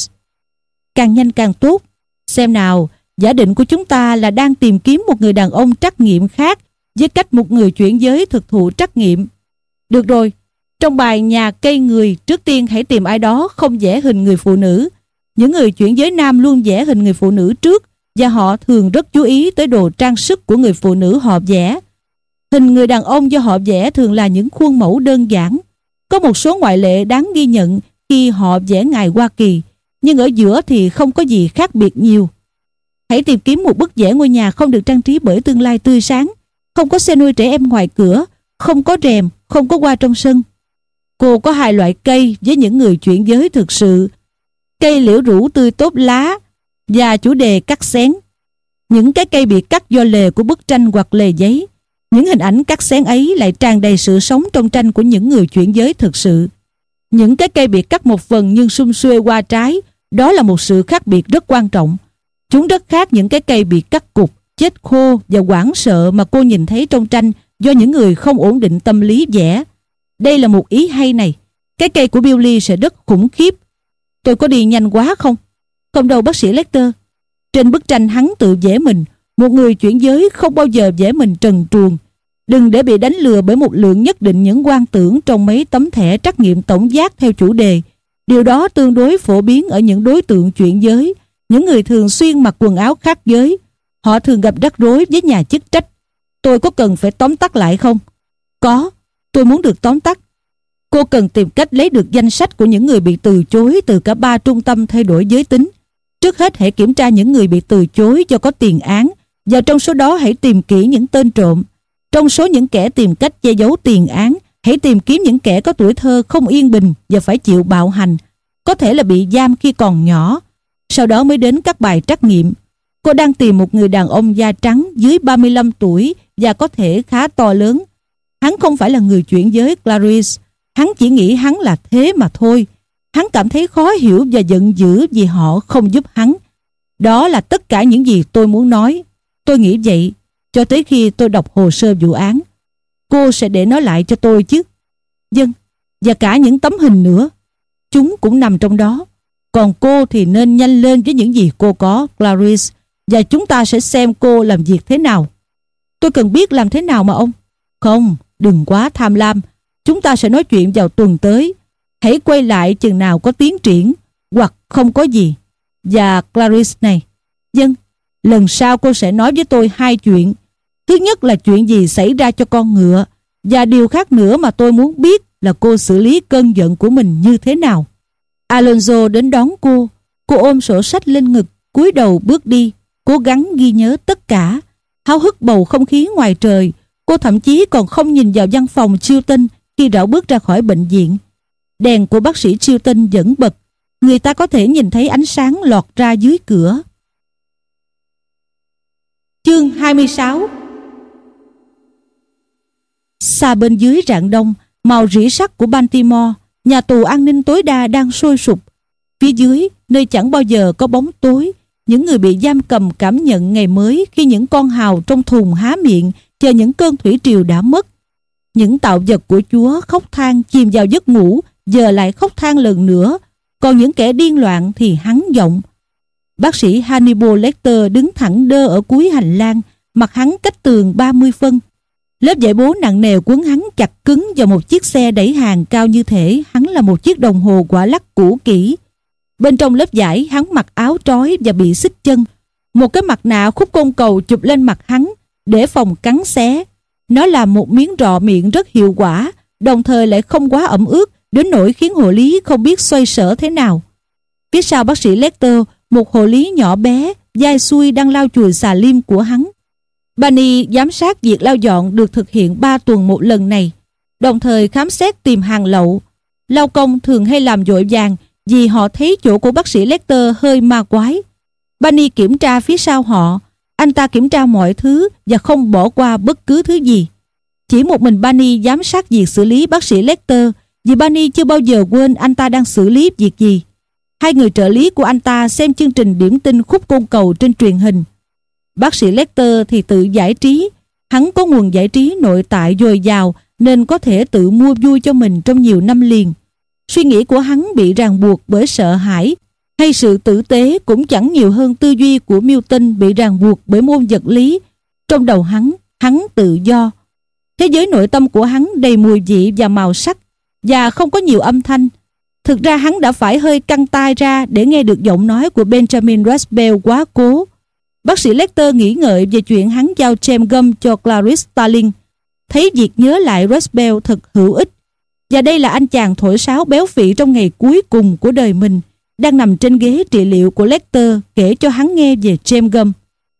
Càng nhanh càng tốt. Xem nào, giả định của chúng ta là đang tìm kiếm một người đàn ông trắc nghiệm khác với cách một người chuyển giới thực thụ trắc nghiệm. Được rồi, trong bài nhà cây người, trước tiên hãy tìm ai đó không vẽ hình người phụ nữ. Những người chuyển giới nam luôn vẽ hình người phụ nữ trước, và họ thường rất chú ý tới đồ trang sức của người phụ nữ họ vẽ. Hình người đàn ông do họ vẽ thường là những khuôn mẫu đơn giản. Có một số ngoại lệ đáng ghi nhận khi họ vẽ ngài Hoa Kỳ, nhưng ở giữa thì không có gì khác biệt nhiều. Hãy tìm kiếm một bức vẽ ngôi nhà không được trang trí bởi tương lai tươi sáng, không có xe nuôi trẻ em ngoài cửa, không có rèm, không có hoa trong sân. Cô có hai loại cây với những người chuyển giới thực sự: cây liễu rủ tươi tốt lá và chủ đề cắt xén. Những cái cây bị cắt do lề của bức tranh hoặc lề giấy. Những hình ảnh cắt xén ấy lại tràn đầy sự sống trong tranh của những người chuyển giới thực sự. Những cái cây bị cắt một phần nhưng sum xuê qua trái Đó là một sự khác biệt rất quan trọng. Chúng rất khác những cái cây bị cắt cụt, chết khô và hoảng sợ mà cô nhìn thấy trong tranh do những người không ổn định tâm lý vẽ. Đây là một ý hay này. Cái cây của Billy sẽ rất khủng khiếp. Tôi có đi nhanh quá không? Không đâu bác sĩ Lecter. Trên bức tranh hắn tự vẽ mình. Một người chuyển giới không bao giờ vẽ mình trần truồng. Đừng để bị đánh lừa bởi một lượng nhất định những quan tưởng trong mấy tấm thẻ trắc nghiệm tổng giác theo chủ đề. Điều đó tương đối phổ biến ở những đối tượng chuyển giới, những người thường xuyên mặc quần áo khác giới. Họ thường gặp rắc rối với nhà chức trách. Tôi có cần phải tóm tắt lại không? Có, tôi muốn được tóm tắt. Cô cần tìm cách lấy được danh sách của những người bị từ chối từ cả ba trung tâm thay đổi giới tính. Trước hết hãy kiểm tra những người bị từ chối do có tiền án, và trong số đó hãy tìm kỹ những tên trộm. Trong số những kẻ tìm cách che giấu tiền án, hãy tìm kiếm những kẻ có tuổi thơ không yên bình và phải chịu bạo hành, có thể là bị giam khi còn nhỏ. Sau đó mới đến các bài trắc nghiệm. Cô đang tìm một người đàn ông da trắng dưới ba mươi lăm tuổi và có thể khá to lớn. Hắn không phải là người chuyển giới, Clarice. Hắn chỉ nghĩ hắn là thế mà thôi. Hắn cảm thấy khó hiểu và giận dữ vì họ không giúp hắn. Đó là tất cả những gì tôi muốn nói. Tôi nghĩ vậy cho tới khi tôi đọc hồ sơ vụ án. Cô sẽ để nó lại cho tôi chứ? Vâng, và cả những tấm hình nữa. Chúng cũng nằm trong đó. Còn cô thì nên nhanh lên với những gì cô có, Clarice, và chúng ta sẽ xem cô làm việc thế nào. Tôi cần biết làm thế nào mà ông? Không, đừng quá tham lam. Chúng ta sẽ nói chuyện vào tuần tới. Hãy quay lại chừng nào có tiến triển, hoặc không có gì. Và Clarice này, vâng, lần sau cô sẽ nói với tôi hai chuyện. Thứ nhất là chuyện gì xảy ra cho con ngựa, và điều khác nữa mà tôi muốn biết là cô xử lý cơn giận của mình như thế nào. Alonso đến đón cô. Cô ôm sổ sách lên ngực, cúi đầu bước đi, cố gắng ghi nhớ tất cả. Háo hức bầu không khí ngoài trời. Cô thậm chí còn không nhìn vào văn phòng Chilton khi rảo bước ra khỏi bệnh viện. Đèn của bác sĩ Chilton vẫn bật. Người ta có thể nhìn thấy ánh sáng lọt ra dưới cửa. Chương hai mươi sáu. Xa bên dưới rạng đông, màu rỉ sắt của Baltimore, nhà tù an ninh tối đa đang sôi sục. Phía dưới, nơi chẳng bao giờ có bóng tối, những người bị giam cầm cảm nhận ngày mới khi những con hào trong thùng há miệng chờ những cơn thủy triều đã mất. Những tạo vật của Chúa khóc than chìm vào giấc ngủ, giờ lại khóc than lần nữa, còn những kẻ điên loạn thì hắn giọng. Bác sĩ Hannibal Lecter đứng thẳng đơ ở cuối hành lang, mặt hắn cách tường ba mươi phân. Lớp vải bố nặng nề quấn hắn chặt cứng vào một chiếc xe đẩy hàng cao như thể hắn là một chiếc đồng hồ quả lắc cũ kỹ. Bên trong lớp vải hắn mặc áo trói và bị xích chân. Một cái mặt nạ khúc côn cầu chụp lên mặt hắn để phòng cắn xé. Nó làm một miếng rọ miệng rất hiệu quả, đồng thời lại không quá ẩm ướt đến nỗi khiến hộ lý không biết xoay sở thế nào. Phía sau bác sĩ Lecter, một hộ lý nhỏ bé, dai xuôi đang lau chùi xà lim của hắn. Bunny giám sát việc lau dọn được thực hiện ba tuần một lần này, đồng thời khám xét tìm hàng lậu. Lao công thường hay làm vội vàng vì họ thấy chỗ của bác sĩ Lecter hơi ma quái. Bunny kiểm tra phía sau họ. Anh ta kiểm tra mọi thứ và không bỏ qua bất cứ thứ gì. Chỉ một mình Bunny giám sát việc xử lý bác sĩ Lecter, vì Bunny chưa bao giờ quên anh ta đang xử lý việc gì. Hai người trợ lý của anh ta xem chương trình điểm tin khúc côn cầu trên truyền hình. Bác sĩ Lecter thì tự giải trí. Hắn có nguồn giải trí nội tại dồi dào nên có thể tự mua vui cho mình trong nhiều năm liền. Suy nghĩ của hắn bị ràng buộc bởi sợ hãi hay sự tử tế cũng chẳng nhiều hơn tư duy của Milton bị ràng buộc bởi môn vật lý. Trong đầu hắn, hắn tự do. Thế giới nội tâm của hắn đầy mùi vị và màu sắc và không có nhiều âm thanh. Thực ra hắn đã phải hơi căng tai ra để nghe được giọng nói của Benjamin Rasbell quá cố. Bác sĩ Lecter nghĩ ngợi về chuyện hắn giao chewing gum cho Clarice Starling. Thấy việc nhớ lại Rasbell thật hữu ích. Và đây là anh chàng thổi sáo béo phì trong ngày cuối cùng của đời mình, đang nằm trên ghế trị liệu của Lecter kể cho hắn nghe về chewing gum.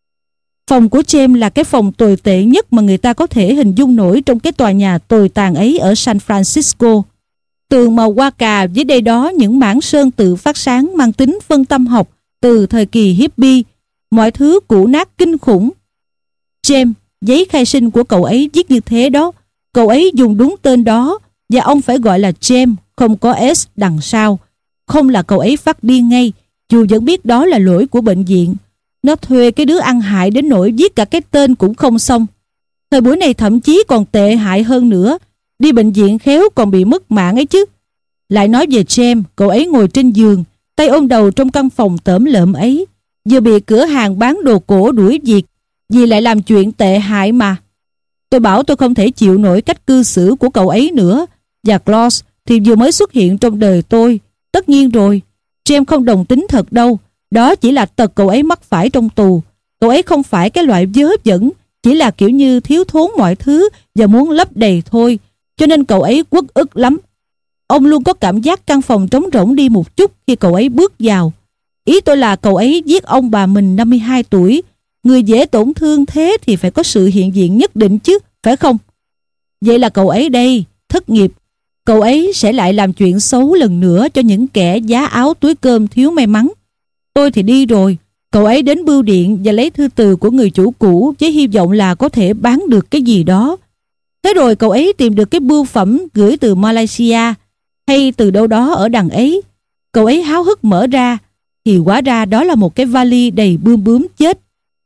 Phòng của James là cái phòng tồi tệ nhất mà người ta có thể hình dung nổi trong cái tòa nhà tồi tàn ấy ở San Francisco. Tường màu hoa cà với đây đó những mảng sơn tự phát sáng mang tính phân tâm học từ thời kỳ hippie. Mọi thứ cũ nát kinh khủng. James, giấy khai sinh của cậu ấy viết như thế đó. Cậu ấy dùng đúng tên đó và ông phải gọi là James, không có S đằng sau. Không là cậu ấy phát điên ngay Dù vẫn biết đó là lỗi của bệnh viện. Nó thuê cái đứa ăn hại đến nỗi viết cả cái tên cũng không xong. Thời buổi này thậm chí còn tệ hại hơn nữa. Đi bệnh viện khéo còn bị mất mạng ấy chứ. Lại nói về James, cậu ấy ngồi trên giường, tay ôm đầu trong căn phòng tởm lợm ấy. Vừa bị cửa hàng bán đồ cổ đuổi việc, vì lại làm chuyện tệ hại mà. Tôi bảo tôi không thể chịu nổi cách cư xử của cậu ấy nữa. Và Klaus thì vừa mới xuất hiện trong đời tôi. Tất nhiên rồi, James không đồng tính thật đâu. Đó chỉ là tật cậu ấy mắc phải trong tù. Cậu ấy không phải cái loại vớ vẩn, chỉ là kiểu như thiếu thốn mọi thứ và muốn lấp đầy thôi. Cho nên cậu ấy uất ức lắm. Ông luôn có cảm giác căn phòng trống rỗng đi một chút khi cậu ấy bước vào. Ý tôi là cậu ấy giết ông bà mình năm mươi hai tuổi. Người dễ tổn thương thế thì phải có sự hiện diện nhất định chứ, phải không? Vậy là cậu ấy đây, thất nghiệp. Cậu ấy sẽ lại làm chuyện xấu lần nữa cho những kẻ giá áo túi cơm thiếu may mắn. Tôi thì đi rồi. Cậu ấy đến bưu điện và lấy thư từ của người chủ cũ với hy vọng là có thể bán được cái gì đó. Thế rồi cậu ấy tìm được cái bưu phẩm gửi từ Malaysia hay từ đâu đó ở đằng ấy. Cậu ấy háo hức mở ra thì hóa ra đó là một cái vali đầy bươm bướm chết.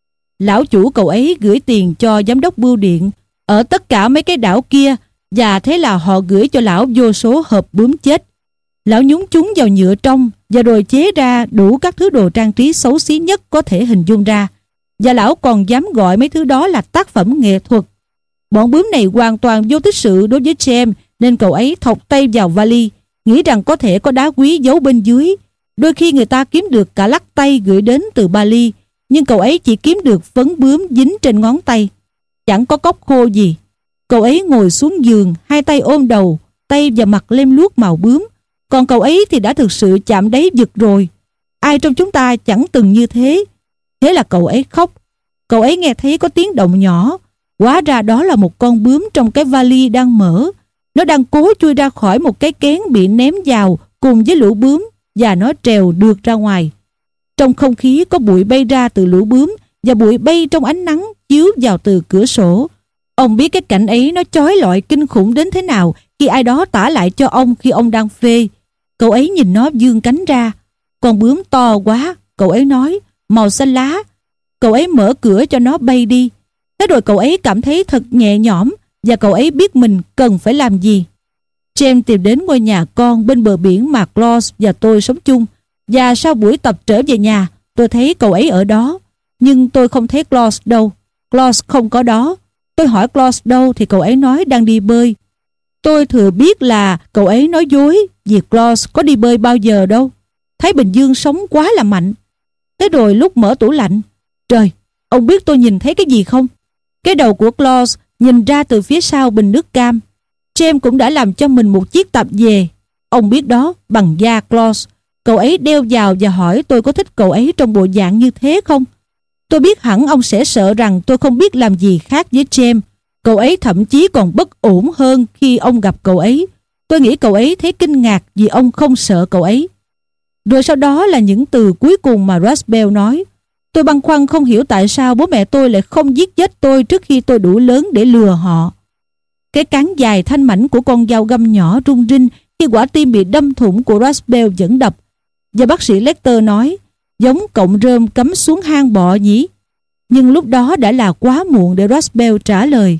Lão chủ cậu ấy gửi tiền cho giám đốc bưu điện ở tất cả mấy cái đảo kia, và thế là họ gửi cho lão vô số hộp bướm chết. Lão nhúng chúng vào nhựa trong và rồi chế ra đủ các thứ đồ trang trí xấu xí nhất có thể hình dung ra. Và lão còn dám gọi mấy thứ đó là tác phẩm nghệ thuật. Bọn bướm này hoàn toàn vô tích sự đối với James, nên cậu ấy thọc tay vào vali, nghĩ rằng có thể có đá quý giấu bên dưới. Đôi khi người ta kiếm được cả lắc tay gửi đến từ Bali, nhưng cậu ấy chỉ kiếm được phấn bướm dính trên ngón tay. Chẳng có cốc khô gì. Cậu ấy ngồi xuống giường, hai tay ôm đầu, tay và mặt lem luốc màu bướm. Còn cậu ấy thì đã thực sự chạm đáy vực rồi. Ai trong chúng ta chẳng từng như thế. Thế là cậu ấy khóc. Cậu ấy nghe thấy có tiếng động nhỏ. Hóa ra đó là một con bướm trong cái vali đang mở. Nó đang cố chui ra khỏi một cái kén bị ném vào cùng với lũ bướm, và nó trèo được ra ngoài. Trong không khí có bụi bay ra từ lũ bướm, và bụi bay trong ánh nắng chiếu vào từ cửa sổ. Ông biết cái cảnh ấy nó chói lọi kinh khủng đến thế nào khi ai đó tả lại cho ông khi ông đang phê. Cậu ấy nhìn nó vươn cánh ra. Con bướm to quá, cậu ấy nói, màu xanh lá. Cậu ấy mở cửa cho nó bay đi. Thế rồi cậu ấy cảm thấy thật nhẹ nhõm, và cậu ấy biết mình cần phải làm gì. James tìm đến ngôi nhà con bên bờ biển mà Klaus và tôi sống chung. Và sau buổi tập trở về nhà, tôi thấy cậu ấy ở đó. Nhưng tôi không thấy Klaus đâu. Klaus không có đó. Tôi hỏi Klaus đâu thì cậu ấy nói đang đi bơi. Tôi thừa biết là cậu ấy nói dối, vì Klaus có đi bơi bao giờ đâu. Thái Bình Dương sống quá là mạnh. Thế rồi lúc mở tủ lạnh, trời, ông biết tôi nhìn thấy cái gì không? Cái đầu của Klaus nhìn ra từ phía sau bình nước cam. James cũng đã làm cho mình một chiếc tạp dề. Ông biết đó, bằng da Klaus. Cậu ấy đeo vào và hỏi tôi có thích cậu ấy trong bộ dạng như thế không? Tôi biết hẳn ông sẽ sợ rằng tôi không biết làm gì khác với James. Cậu ấy thậm chí còn bất ổn hơn khi ông gặp cậu ấy. Tôi nghĩ cậu ấy thấy kinh ngạc vì ông không sợ cậu ấy. Rồi sau đó là những từ cuối cùng mà Rasbel nói. Tôi băn khoăn không hiểu tại sao bố mẹ tôi lại không giết chết tôi trước khi tôi đủ lớn để lừa họ. Cái cán dài thanh mảnh của con dao găm nhỏ rung rinh khi quả tim bị đâm thủng của Rasbel vẫn đập. Và bác sĩ Lecter nói, giống cọng rơm cắm xuống hang bọ nhỉ? Nhưng lúc đó đã là quá muộn để Rasbel trả lời.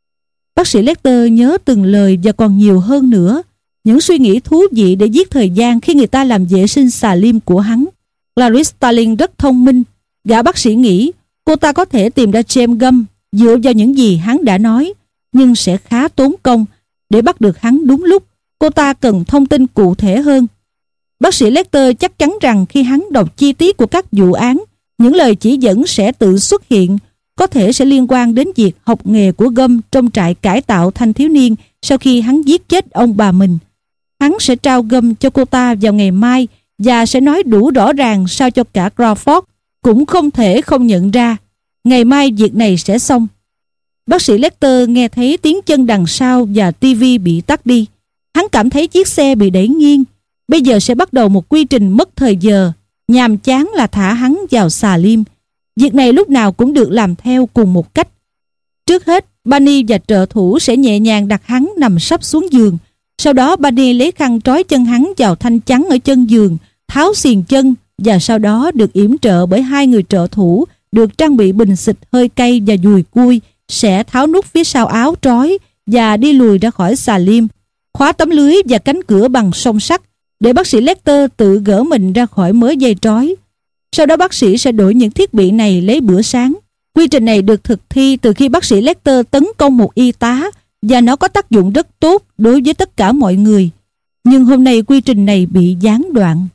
Bác sĩ Lecter nhớ từng lời và còn nhiều hơn nữa. Những suy nghĩ thú vị để giết thời gian khi người ta làm vệ sinh xà lim của hắn. Clarice Starling rất thông minh. Gã bác sĩ nghĩ cô ta có thể tìm ra James Gumb dựa vào những gì hắn đã nói, nhưng sẽ khá tốn công. Để bắt được hắn đúng lúc, cô ta cần thông tin cụ thể hơn. Bác sĩ Lecter chắc chắn rằng khi hắn đọc chi tiết của các vụ án, những lời chỉ dẫn sẽ tự xuất hiện, có thể sẽ liên quan đến việc học nghề của Gumb trong trại cải tạo thanh thiếu niên sau khi hắn giết chết ông bà mình. Hắn sẽ trao Gumb cho cô ta vào ngày mai và sẽ nói đủ rõ ràng sao cho cả Crawford cũng không thể không nhận ra. Ngày mai việc này sẽ xong. Bác sĩ Lecter nghe thấy tiếng chân đằng sau và tivi bị tắt đi. Hắn cảm thấy chiếc xe bị đẩy nghiêng. Bây giờ sẽ bắt đầu một quy trình mất thời giờ. Nhàm chán là thả hắn vào xà lim. Việc này lúc nào cũng được làm theo cùng một cách. Trước hết, Bunny và trợ thủ sẽ nhẹ nhàng đặt hắn nằm sấp xuống giường. Sau đó Bunny lấy khăn trói chân hắn vào thanh chắn ở chân giường, tháo xiềng chân và sau đó được yểm trợ bởi hai người trợ thủ được trang bị bình xịt hơi cay và dùi cui, sẽ tháo nút phía sau áo trói và đi lùi ra khỏi xà lim, khóa tấm lưới và cánh cửa bằng song sắt để bác sĩ Lecter tự gỡ mình ra khỏi mớ dây trói. Sau đó bác sĩ sẽ đổi những thiết bị này lấy bữa sáng. Quy trình này được thực thi từ khi bác sĩ Lecter tấn công một y tá và nó có tác dụng rất tốt đối với tất cả mọi người. Nhưng hôm nay quy trình này bị gián đoạn.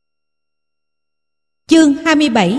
Chương hai mươi bảy.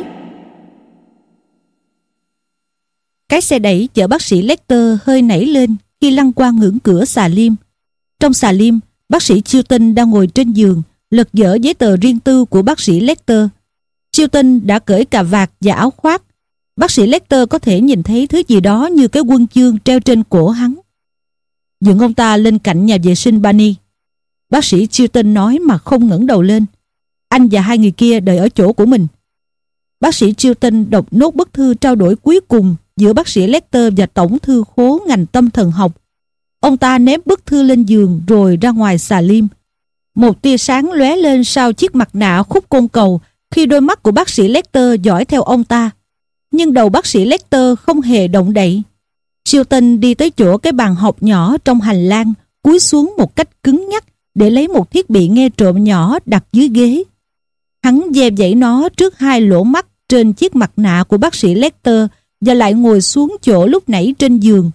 Cái xe đẩy chở bác sĩ Lecter hơi nảy lên khi lăn qua ngưỡng cửa xà lim. Trong xà lim, bác sĩ Chilton đang ngồi trên giường, lật dở giấy tờ riêng tư của bác sĩ Lecter. Chilton đã cởi cà vạt và áo khoác. Bác sĩ Lecter có thể nhìn thấy thứ gì đó như cái huân chương treo trên cổ hắn. Dựng ông ta lên cạnh nhà vệ sinh Barney. Bác sĩ Chilton nói mà không ngẩng đầu lên. Anh và hai người kia đợi ở chỗ của mình. Bác sĩ Chilton đọc nốt bức thư trao đổi cuối cùng giữa bác sĩ Lecter và tổng thư khố ngành tâm thần học. Ông ta ném bức thư lên giường rồi ra ngoài xà lim. Một tia sáng lóe lên sau chiếc mặt nạ khúc côn cầu khi đôi mắt của bác sĩ Lecter dõi theo ông ta. Nhưng đầu bác sĩ Lecter không hề động đậy. Chilton đi tới chỗ cái bàn học nhỏ trong hành lang, cúi xuống một cách cứng nhắc để lấy một thiết bị nghe trộm nhỏ đặt dưới ghế. Hắn ve vẩy nó trước hai lỗ mắt trên chiếc mặt nạ của bác sĩ Lecter và lại ngồi xuống chỗ lúc nãy trên giường.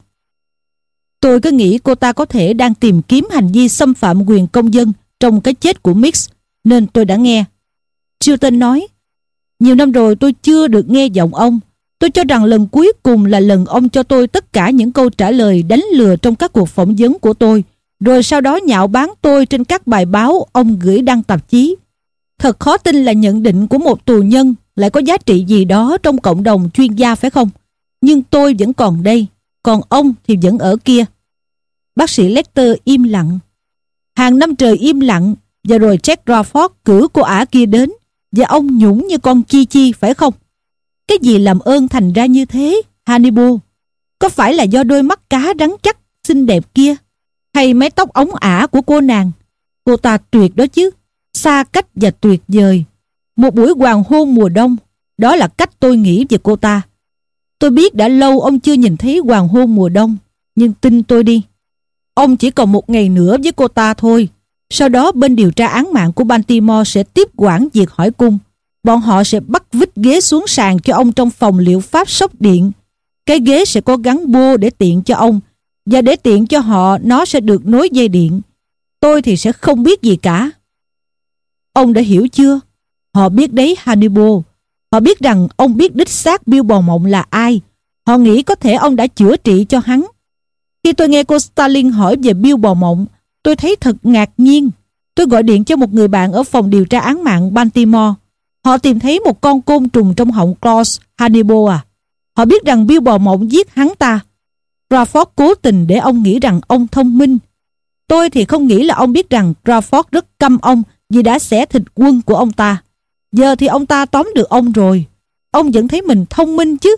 Tôi cứ nghĩ cô ta có thể đang tìm kiếm hành vi xâm phạm quyền công dân trong cái chết của Mix, nên tôi đã nghe. Chilton nói, nhiều năm rồi tôi chưa được nghe giọng ông. Tôi cho rằng lần cuối cùng là lần ông cho tôi tất cả những câu trả lời đánh lừa trong các cuộc phỏng vấn của tôi, rồi sau đó nhạo báng tôi trên các bài báo ông gửi đăng tạp chí. Thật khó tin là nhận định của một tù nhân lại có giá trị gì đó trong cộng đồng chuyên gia, phải không? Nhưng tôi vẫn còn đây, còn ông thì vẫn ở kia. Bác sĩ Lecter im lặng. Hàng năm trời im lặng, và rồi Jack Crawford cử cô ả kia đến, và ông nhũng như con chi chi, phải không? Cái gì làm ơn thành ra như thế, Hannibal? Có phải là do đôi mắt cá rắn chắc, xinh đẹp kia? Hay mái tóc ống ả của cô nàng? Cô ta tuyệt đó chứ, xa cách và tuyệt vời. Một buổi hoàng hôn mùa đông, đó là cách tôi nghĩ về cô ta. Tôi biết đã lâu ông chưa nhìn thấy hoàng hôn mùa đông, nhưng tin tôi đi, ông chỉ còn một ngày nữa với cô ta thôi. Sau đó bên điều tra án mạng của Baltimore sẽ tiếp quản việc hỏi cung. Bọn họ sẽ bắt vít ghế xuống sàn cho ông trong phòng liệu pháp sốc điện. Cái ghế sẽ có gắn bô để tiện cho ông, và để tiện cho họ nó sẽ được nối dây điện. Tôi thì sẽ không biết gì cả. Ông đã hiểu chưa? Họ biết đấy, Hannibal. Họ biết rằng ông biết đích xác Bill Bò Mộng là ai. Họ nghĩ có thể ông đã chữa trị cho hắn. Khi tôi nghe cô Starling hỏi về Bill Bò Mộng, tôi thấy thật ngạc nhiên. Tôi gọi điện cho một người bạn ở phòng điều tra án mạng Baltimore. Họ tìm thấy một con côn trùng trong họng Claus, Hannibal à. Họ biết rằng Bill Bò Mộng giết hắn ta. Crawford cố tình để ông nghĩ rằng ông thông minh. Tôi thì không nghĩ là ông biết rằng Crawford rất căm ông vì đã xẻ thịt quân của ông ta. Giờ thì ông ta tóm được ông rồi. Ông vẫn thấy mình thông minh chứ?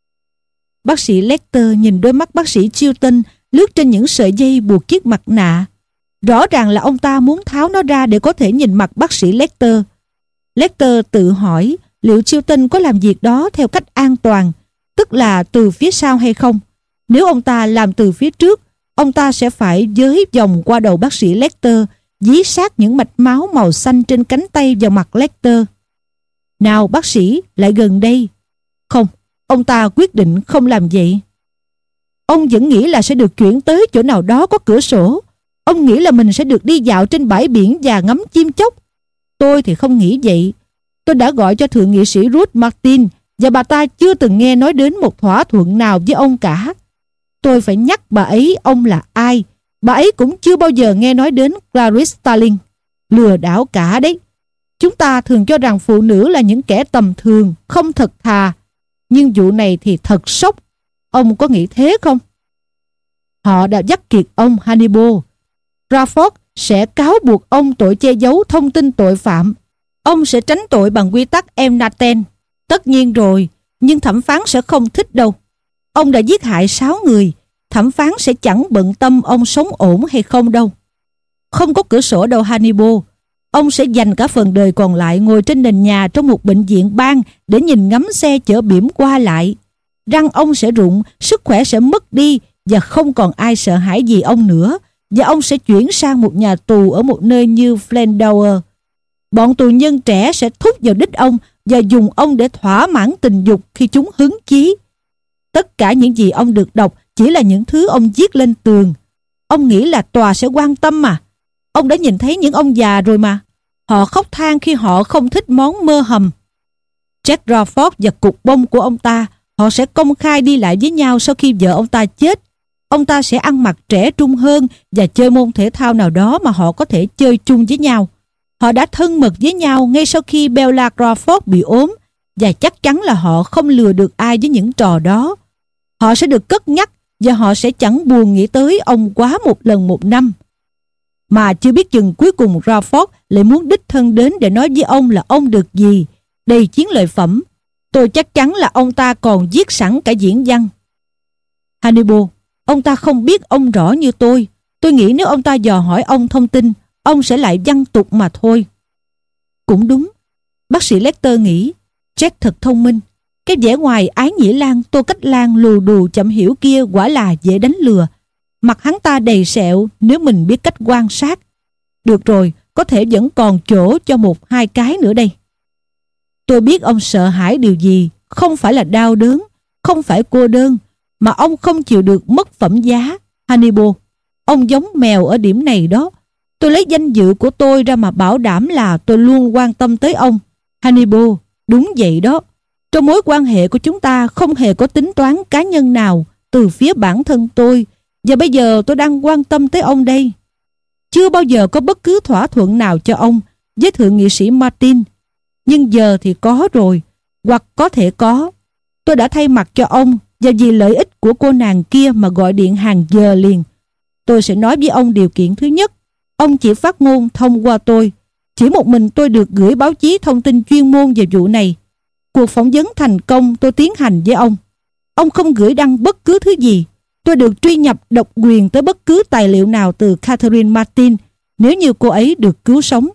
Bác sĩ Lecter nhìn đôi mắt bác sĩ Chilton lướt trên những sợi dây buộc chiếc mặt nạ. Rõ ràng là ông ta muốn tháo nó ra để có thể nhìn mặt bác sĩ Lecter. Lecter tự hỏi liệu Chilton có làm việc đó theo cách an toàn, tức là từ phía sau hay không. Nếu ông ta làm từ phía trước, ông ta sẽ phải giới vòng qua đầu bác sĩ Lecter, dí sát những mạch máu màu xanh trên cánh tay vào mặt Lecter. Nào bác sĩ, lại gần đây. Không, ông ta quyết định không làm vậy. Ông vẫn nghĩ là sẽ được chuyển tới chỗ nào đó có cửa sổ. Ông nghĩ là mình sẽ được đi dạo trên bãi biển và ngắm chim chóc. Tôi thì không nghĩ vậy. Tôi đã gọi cho thượng nghị sĩ Ruth Martin và bà ta chưa từng nghe nói đến một thỏa thuận nào với ông cả. Tôi phải nhắc bà ấy ông là ai. Bà ấy cũng chưa bao giờ nghe nói đến Clarice Starling. Lừa đảo cả đấy. Chúng ta thường cho rằng phụ nữ là những kẻ tầm thường, không thật thà. Nhưng vụ này thì thật sốc. Ông có nghĩ thế không? Họ đã dắt kiệt ông, Hannibal. Crawford sẽ cáo buộc ông tội che giấu thông tin tội phạm. Ông sẽ tránh tội bằng quy tắc Emnaten. Tất nhiên rồi, nhưng thẩm phán sẽ không thích đâu. Ông đã giết hại sáu người. Thẩm phán sẽ chẳng bận tâm ông sống ổn hay không đâu. Không có cửa sổ đâu, Hannibal. Ông sẽ dành cả phần đời còn lại ngồi trên nền nhà trong một bệnh viện bang để nhìn ngắm xe chở bỉm qua lại. Răng ông sẽ rụng, sức khỏe sẽ mất đi và không còn ai sợ hãi gì ông nữa. Và ông sẽ chuyển sang một nhà tù ở một nơi như Flandower. Bọn tù nhân trẻ sẽ thúc vào đích ông và dùng ông để thỏa mãn tình dục khi chúng hứng chí. Tất cả những gì ông được đọc chỉ là những thứ ông viết lên tường. Ông nghĩ là tòa sẽ quan tâm mà. Ông đã nhìn thấy những ông già rồi mà. Họ khóc than khi họ không thích món mơ hầm. Jack Crawford và cục bông của ông ta, họ sẽ công khai đi lại với nhau sau khi vợ ông ta chết. Ông ta sẽ ăn mặc trẻ trung hơn và chơi môn thể thao nào đó mà họ có thể chơi chung với nhau. Họ đã thân mật với nhau ngay sau khi Bella Crawford bị ốm, và chắc chắn là họ không lừa được ai với những trò đó. Họ sẽ được cất nhắc và họ sẽ chẳng buồn nghĩ tới ông quá một lần một năm. Mà chưa biết chừng cuối cùng Crawford lại muốn đích thân đến để nói với ông là ông được gì, đầy chiến lợi phẩm. Tôi chắc chắn là ông ta còn viết sẵn cả diễn văn. Hannibal, ông ta không biết ông rõ như tôi. Tôi nghĩ nếu ông ta dò hỏi ông thông tin, ông sẽ lại văng tục mà thôi. Cũng đúng. Bác sĩ Lecter nghĩ Jack thật thông minh. Cái vẻ ngoài ái nhĩ lan, Tô Cách Lan lù đù chậm hiểu kia quả là dễ đánh lừa. Mặt hắn ta đầy sẹo nếu mình biết cách quan sát. Được rồi, có thể vẫn còn chỗ cho một hai cái nữa đây. Tôi biết ông sợ hãi điều gì. Không phải là đau đớn, không phải cô đơn, mà ông không chịu được mất phẩm giá. Hannibal, ông giống mèo ở điểm này đó. Tôi lấy danh dự của tôi ra mà bảo đảm là tôi luôn quan tâm tới ông. Hannibal, đúng vậy đó. Trong mối quan hệ của chúng ta không hề có tính toán cá nhân nào từ phía bản thân tôi. Và bây giờ tôi đang quan tâm tới ông đây. Chưa bao giờ có bất cứ thỏa thuận nào cho ông với thượng nghị sĩ Martin. Nhưng giờ thì có rồi, hoặc có thể có. Tôi đã thay mặt cho ông và vì lợi ích của cô nàng kia mà gọi điện hàng giờ liền. Tôi sẽ nói với ông điều kiện thứ nhất. Ông chỉ phát ngôn thông qua tôi. Chỉ một mình tôi được gửi báo chí thông tin chuyên môn về vụ này. Cuộc phỏng vấn thành công tôi tiến hành với ông. Ông không gửi đăng bất cứ thứ gì. Tôi được truy nhập độc quyền tới bất cứ tài liệu nào từ Catherine Martin nếu như cô ấy được cứu sống.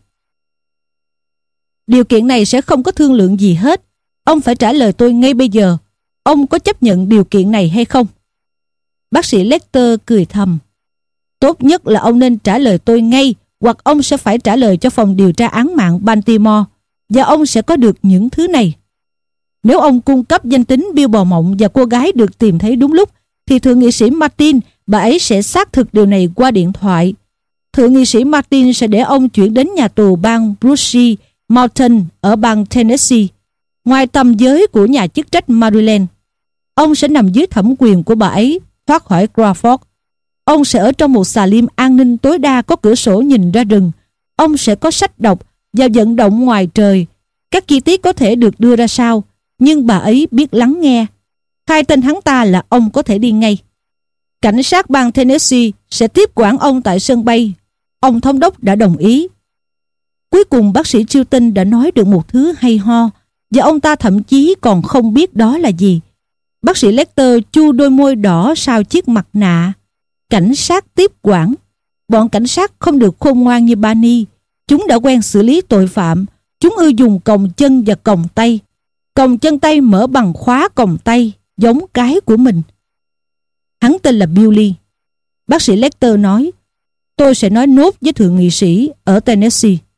Điều kiện này sẽ không có thương lượng gì hết. Ông phải trả lời tôi ngay bây giờ. Ông có chấp nhận điều kiện này hay không? Bác sĩ Lecter cười thầm. Tốt nhất là ông nên trả lời tôi ngay, hoặc ông sẽ phải trả lời cho phòng điều tra án mạng Baltimore, và ông sẽ có được những thứ này. Nếu ông cung cấp danh tính Bill Bò Mộng và cô gái được tìm thấy đúng lúc, thì thượng nghị sĩ Martin, bà ấy sẽ xác thực điều này qua điện thoại. Thượng nghị sĩ Martin sẽ để ông chuyển đến nhà tù bang Brushy Mountain ở bang Tennessee, ngoài tầm giới của nhà chức trách Maryland. Ông sẽ nằm dưới thẩm quyền của bà ấy, thoát khỏi Crawford. Ông sẽ ở trong một xà lim an ninh tối đa có cửa sổ nhìn ra rừng. Ông sẽ có sách đọc và vận động ngoài trời. Các chi tiết có thể được đưa ra sau, nhưng bà ấy biết lắng nghe. Khai tên hắn ta là ông có thể đi ngay. Cảnh sát bang Tennessee sẽ tiếp quản ông tại sân bay. Ông thống đốc đã đồng ý. Cuối cùng bác sĩ Chilton đã nói được một thứ hay ho, và ông ta thậm chí còn không biết đó là gì. Bác sĩ Lecter chu đôi môi đỏ sau chiếc mặt nạ. Cảnh sát tiếp quản. Bọn cảnh sát không được khôn ngoan như Barney. Chúng đã quen xử lý tội phạm. Chúng ưa dùng còng chân và còng tay. Còng chân tay mở bằng khóa còng tay, giống cái của mình. Hắn tên là Billy. Bác sĩ Lecter nói, tôi sẽ nói nốt với thượng nghị sĩ ở Tennessee.